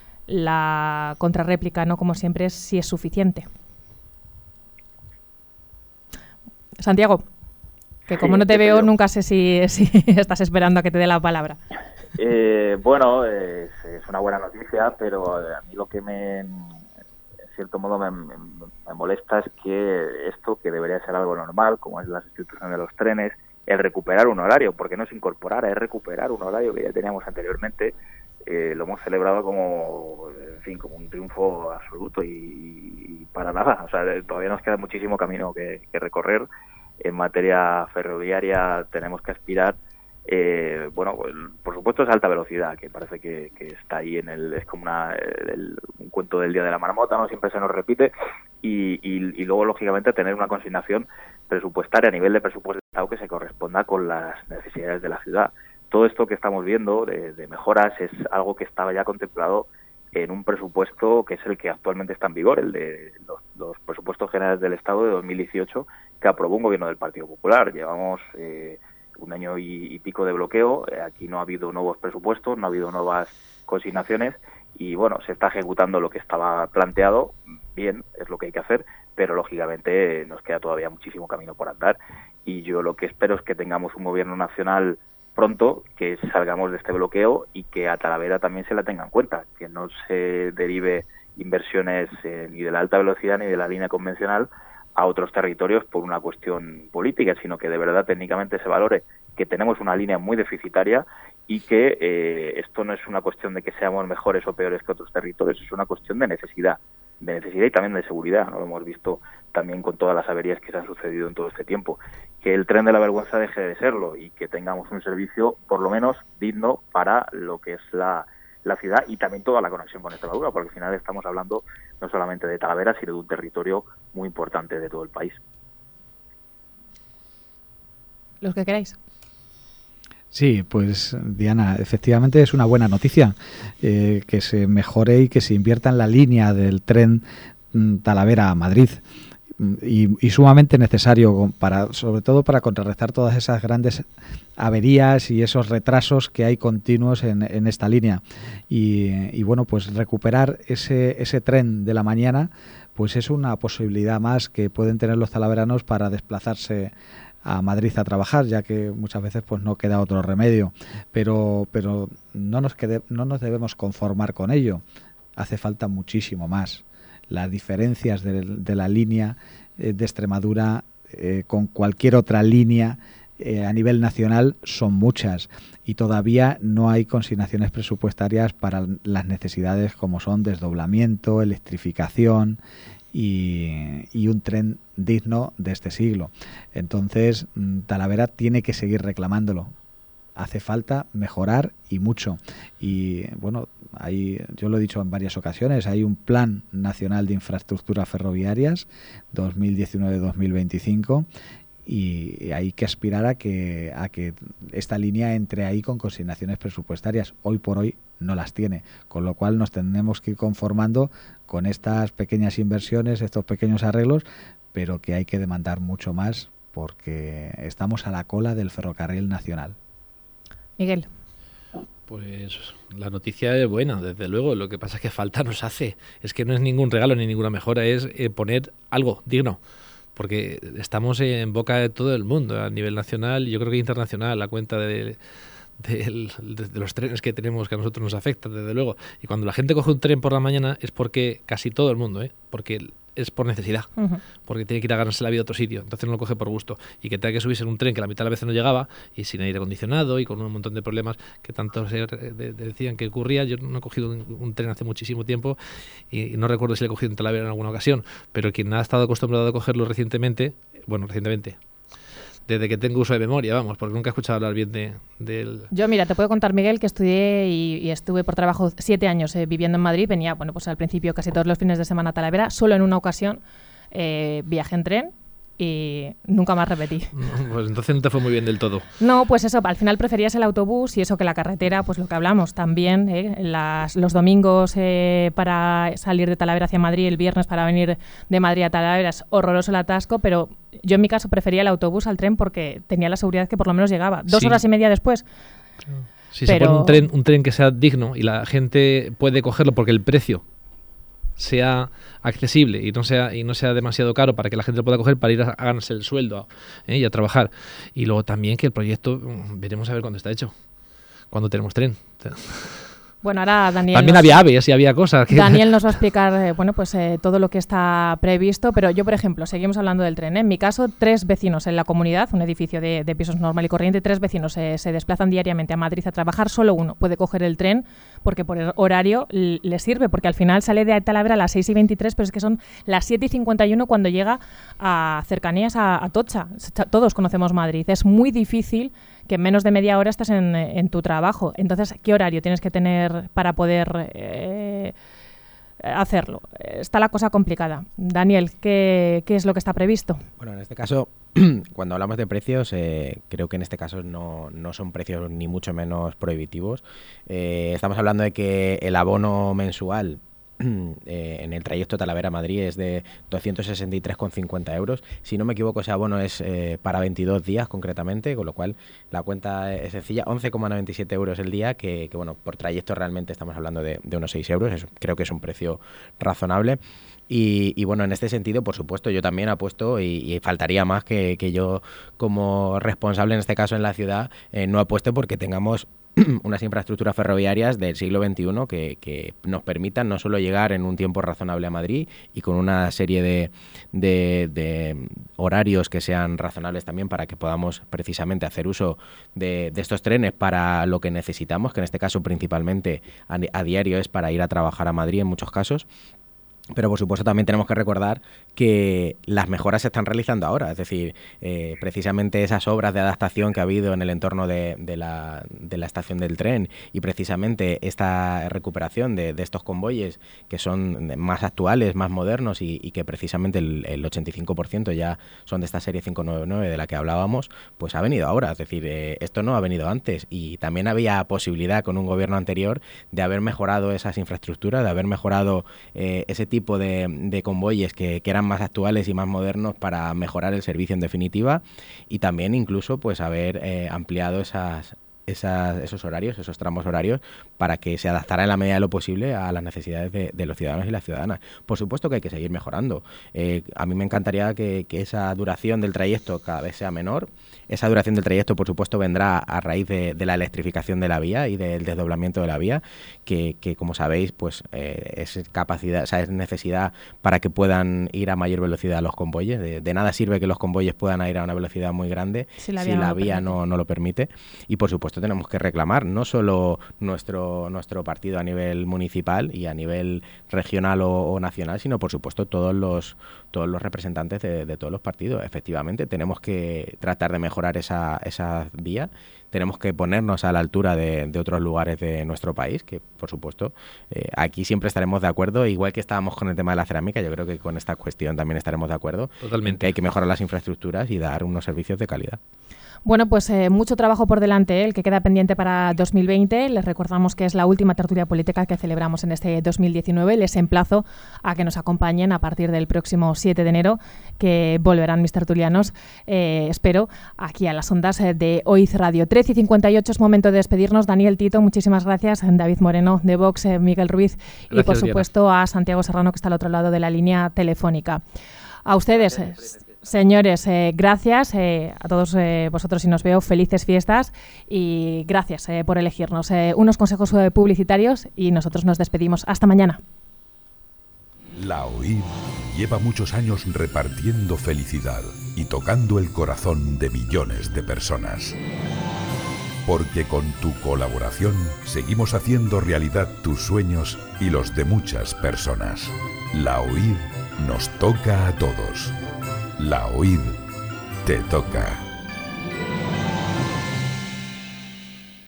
La contrarréplica, ¿no?, como siempre, es si es suficiente. Santiago, que como sí, no te veo, yo. nunca sé si, si estás esperando a que te dé la palabra. Eh, bueno, es, es una buena noticia, pero a mí lo que me cierto modo me, me, me molesta es que esto que debería ser algo normal, como es la sustitución de los trenes, el recuperar un horario, porque no es incorporar, es recuperar un horario que ya teníamos anteriormente, eh, lo hemos celebrado como, en fin, como un triunfo absoluto y, y para nada. O sea, todavía nos queda muchísimo camino que, que recorrer. En materia ferroviaria tenemos que aspirar, eh, bueno, por supuesto es alta velocidad, que parece que, que está ahí en el, es como una, el, un cuento del día de la marmota, ¿no? Siempre se nos repite, y, y, y luego lógicamente tener una consignación presupuestaria a nivel de presupuesto que se corresponda con las necesidades de la ciudad. Todo esto que estamos viendo de, de mejoras es algo que estaba ya contemplado en un presupuesto que es el que actualmente está en vigor, el de los, los presupuestos generales del Estado de dos mil dieciocho, que aprobó un gobierno del Partido Popular. Llevamos eh, un año y, y pico de bloqueo, eh, aquí no ha habido nuevos presupuestos, no ha habido nuevas consignaciones y bueno, se está ejecutando lo que estaba planteado, bien, es lo que hay que hacer, pero lógicamente nos queda todavía muchísimo camino por andar y yo lo que espero es que tengamos un gobierno nacional pronto, que salgamos de este bloqueo y que a Talavera también se la tenga en cuenta, que no se derive inversiones eh, ni de la alta velocidad ni de la línea convencional a otros territorios por una cuestión política, sino que de verdad técnicamente se valore que tenemos una línea muy deficitaria y que eh, esto no es una cuestión de que seamos mejores o peores que otros territorios, es una cuestión de necesidad, de necesidad y también de seguridad, ¿no? Lo hemos visto también con todas las averías que se han sucedido en todo este tiempo. Que el tren de la vergüenza deje de serlo y que tengamos un servicio por lo menos digno para lo que es la, la ciudad y también toda la conexión con Extremadura, porque al final estamos hablando no solamente de Talavera, sino de un territorio muy importante de todo el país. Los que queráis. Sí, pues Diana, efectivamente es una buena noticia eh, que se mejore y que se invierta en la línea del tren Talavera a Madrid. Y, y sumamente necesario, para, sobre todo para contrarrestar todas esas grandes averías y esos retrasos que hay continuos en, en esta línea. Y, y bueno, pues recuperar ese, ese tren de la mañana pues es una posibilidad más que pueden tener los talaveranos para desplazarse a Madrid a trabajar, ya que muchas veces pues no queda otro remedio. Pero, pero no nos quede, no nos debemos conformar con ello. Hace falta muchísimo más. Las diferencias de, de la línea eh, de Extremadura eh, con cualquier otra línea eh, a nivel nacional son muchas y todavía no hay consignaciones presupuestarias para las necesidades como son desdoblamiento, electrificación y, y un tren digno de este siglo. Entonces, Talavera tiene que seguir reclamándolo. Hace falta mejorar y mucho. Y bueno, hay, yo lo he dicho en varias ocasiones, hay un Plan Nacional de Infraestructuras Ferroviarias dos mil diecinueve a dos mil veinticinco y hay que aspirar a que, a que esta línea entre ahí con consignaciones presupuestarias. Hoy por hoy no las tiene, con lo cual nos tendremos que ir conformando con estas pequeñas inversiones, estos pequeños arreglos, pero que hay que demandar mucho más porque estamos a la cola del ferrocarril nacional. Miguel. Pues la noticia es buena, desde luego. Lo que pasa es que falta nos hace. Es que no es ningún regalo ni ninguna mejora, es eh, poner algo digno. Porque estamos en boca de todo el mundo, a nivel nacional y yo creo que internacional, la cuenta de, de, de, de los trenes que tenemos que a nosotros nos afecta, desde luego. Y cuando la gente coge un tren por la mañana es porque casi todo el mundo, ¿eh? Porque es por necesidad, uh-huh. porque tiene que ir a ganarse la vida a otro sitio, entonces no lo coge por gusto. Y que tenga que subirse en un tren que la mitad de las veces no llegaba y sin aire acondicionado y con un montón de problemas que tanto se de, de, decían que ocurría. Yo no he cogido un, un tren hace muchísimo tiempo y, y no recuerdo si le he cogido en Talavera en alguna ocasión, pero quien ha estado acostumbrado a cogerlo recientemente, bueno, recientemente, desde que tengo uso de memoria, vamos, porque nunca he escuchado hablar bien de del... Yo, mira, te puedo contar, Miguel, que estudié y, y estuve por trabajo siete años eh, viviendo en Madrid. Venía, bueno, pues al principio casi todos los fines de semana a Talavera. Solo en una ocasión eh, viajé en tren y nunca más repetí. No, pues entonces no te fue muy bien del todo. No, pues eso, al final preferías el autobús y eso que la carretera, pues lo que hablamos también, ¿eh? Las, los domingos eh, para salir de Talavera hacia Madrid, el viernes para venir de Madrid a Talavera, es horroroso el atasco, pero yo en mi caso prefería el autobús al tren porque tenía la seguridad que por lo menos llegaba. Dos sí. horas y media después. Si pero... se pone un tren, un tren que sea digno y la gente puede cogerlo porque el precio sea accesible y no sea y no sea demasiado caro para que la gente lo pueda coger para ir a, a ganarse el sueldo ¿eh? y a trabajar. Y luego también que el proyecto, veremos a ver cuándo está hecho, cuándo tenemos tren. Bueno, ahora Daniel... También nos, había aves y había cosas. Que... Daniel nos va a explicar eh, bueno, pues, eh, todo lo que está previsto, pero yo, por ejemplo, seguimos hablando del tren. ¿eh? En mi caso, tres vecinos en la comunidad, un edificio de, de pisos normal y corriente, tres vecinos eh, se desplazan diariamente a Madrid a trabajar, solo uno puede coger el tren porque por el horario le sirve, porque al final sale de Talavera a las seis y veintitrés, pero es que son las siete y cincuenta y uno cuando llega a cercanías a, a Tocha. Todos conocemos Madrid. Es muy difícil que en menos de media hora estás en, en tu trabajo. Entonces, ¿qué horario tienes que tener para poder eh, hacerlo? Está la cosa complicada. Daniel, ¿qué, qué es lo que está previsto? Bueno, en este caso, cuando hablamos de precios, eh, creo que en este caso no, no son precios ni mucho menos prohibitivos. Eh, estamos hablando de que el abono mensual Eh, en el trayecto Talavera-Madrid es de doscientos sesenta y tres con cincuenta euros. Si no me equivoco, ese abono es eh, para veintidós días concretamente, con lo cual la cuenta es sencilla, once coma noventa y siete euros el día, que, que bueno, por trayecto realmente estamos hablando de, de unos seis euros, eso creo que es un precio razonable. Y, y bueno, en este sentido, por supuesto, yo también apuesto, y, y faltaría más que, que yo como responsable, en este caso en la ciudad, eh, no apueste porque tengamos unas infraestructuras ferroviarias del siglo veintiuno que, que nos permitan no solo llegar en un tiempo razonable a Madrid y con una serie de, de, de horarios que sean razonables también para que podamos precisamente hacer uso de, de estos trenes para lo que necesitamos, que en este caso principalmente a, a diario es para ir a trabajar a Madrid en muchos casos. Pero por supuesto también tenemos que recordar que las mejoras se están realizando ahora, es decir, eh, precisamente esas obras de adaptación que ha habido en el entorno de, de, la, de la estación del tren y precisamente esta recuperación de, de estos convoyes que son más actuales, más modernos y, y que precisamente el, el ochenta y cinco por ciento ya son de esta serie cinco noventa y nueve de la que hablábamos, pues ha venido ahora, es decir, eh, esto no ha venido antes y también había posibilidad con un gobierno anterior de haber mejorado esas infraestructuras, de haber mejorado eh, ese tipo tipo de, de convoyes que, que eran más actuales y más modernos para mejorar el servicio en definitiva y también incluso pues haber eh, ampliado esas, esas, esos horarios, esos tramos horarios para que se adaptara en la medida de lo posible a las necesidades de, de los ciudadanos y las ciudadanas. Por supuesto que hay que seguir mejorando. Eh, a mí me encantaría que, que esa duración del trayecto cada vez sea menor. Esa duración del trayecto, por supuesto, vendrá a raíz de, de la electrificación de la vía y del desdoblamiento de la vía, que, que como sabéis, pues eh, es capacidad, o sea, es necesidad para que puedan ir a mayor velocidad los convoyes. De, de nada sirve que los convoyes puedan ir a una velocidad muy grande si la vía, si la no, vía no, no lo permite. Y por supuesto tenemos que reclamar no solo nuestro, nuestro partido a nivel municipal y a nivel regional o, o nacional, sino por supuesto todos los, todos los representantes de, de todos los partidos. Efectivamente, tenemos que tratar de mejorar esa, esa vía, tenemos que ponernos a la altura de, de otros lugares de nuestro país, que por supuesto eh, aquí siempre estaremos de acuerdo, igual que estábamos con el tema de la cerámica, yo creo que con esta cuestión también estaremos de acuerdo. Totalmente. En que hay que mejorar las infraestructuras y dar unos servicios de calidad. Bueno, pues eh, mucho trabajo por delante, ¿eh? El que queda pendiente para dos mil veinte. Les recordamos que es la última tertulia política que celebramos en este dos mil diecinueve. Les emplazo a que nos acompañen a partir del próximo siete de enero, que volverán mis tertulianos, eh, espero, aquí a las ondas de Oiz Radio. trece y cincuenta y ocho es momento de despedirnos. Daniel, Tito, muchísimas gracias. David Moreno, de Vox, eh, Miguel Ruiz gracias, y, por supuesto, Diana. A Santiago Serrano, que está al otro lado de la línea telefónica. A ustedes... Eh, Señores, eh, gracias eh, a todos eh, vosotros, si nos veo, felices fiestas y gracias eh, por elegirnos. Eh, unos consejos eh, publicitarios y nosotros nos despedimos. Hasta mañana. La Oír lleva muchos años repartiendo felicidad y tocando el corazón de millones de personas. Porque con tu colaboración seguimos haciendo realidad tus sueños y los de muchas personas. La Oír nos toca a todos. La Oír te toca.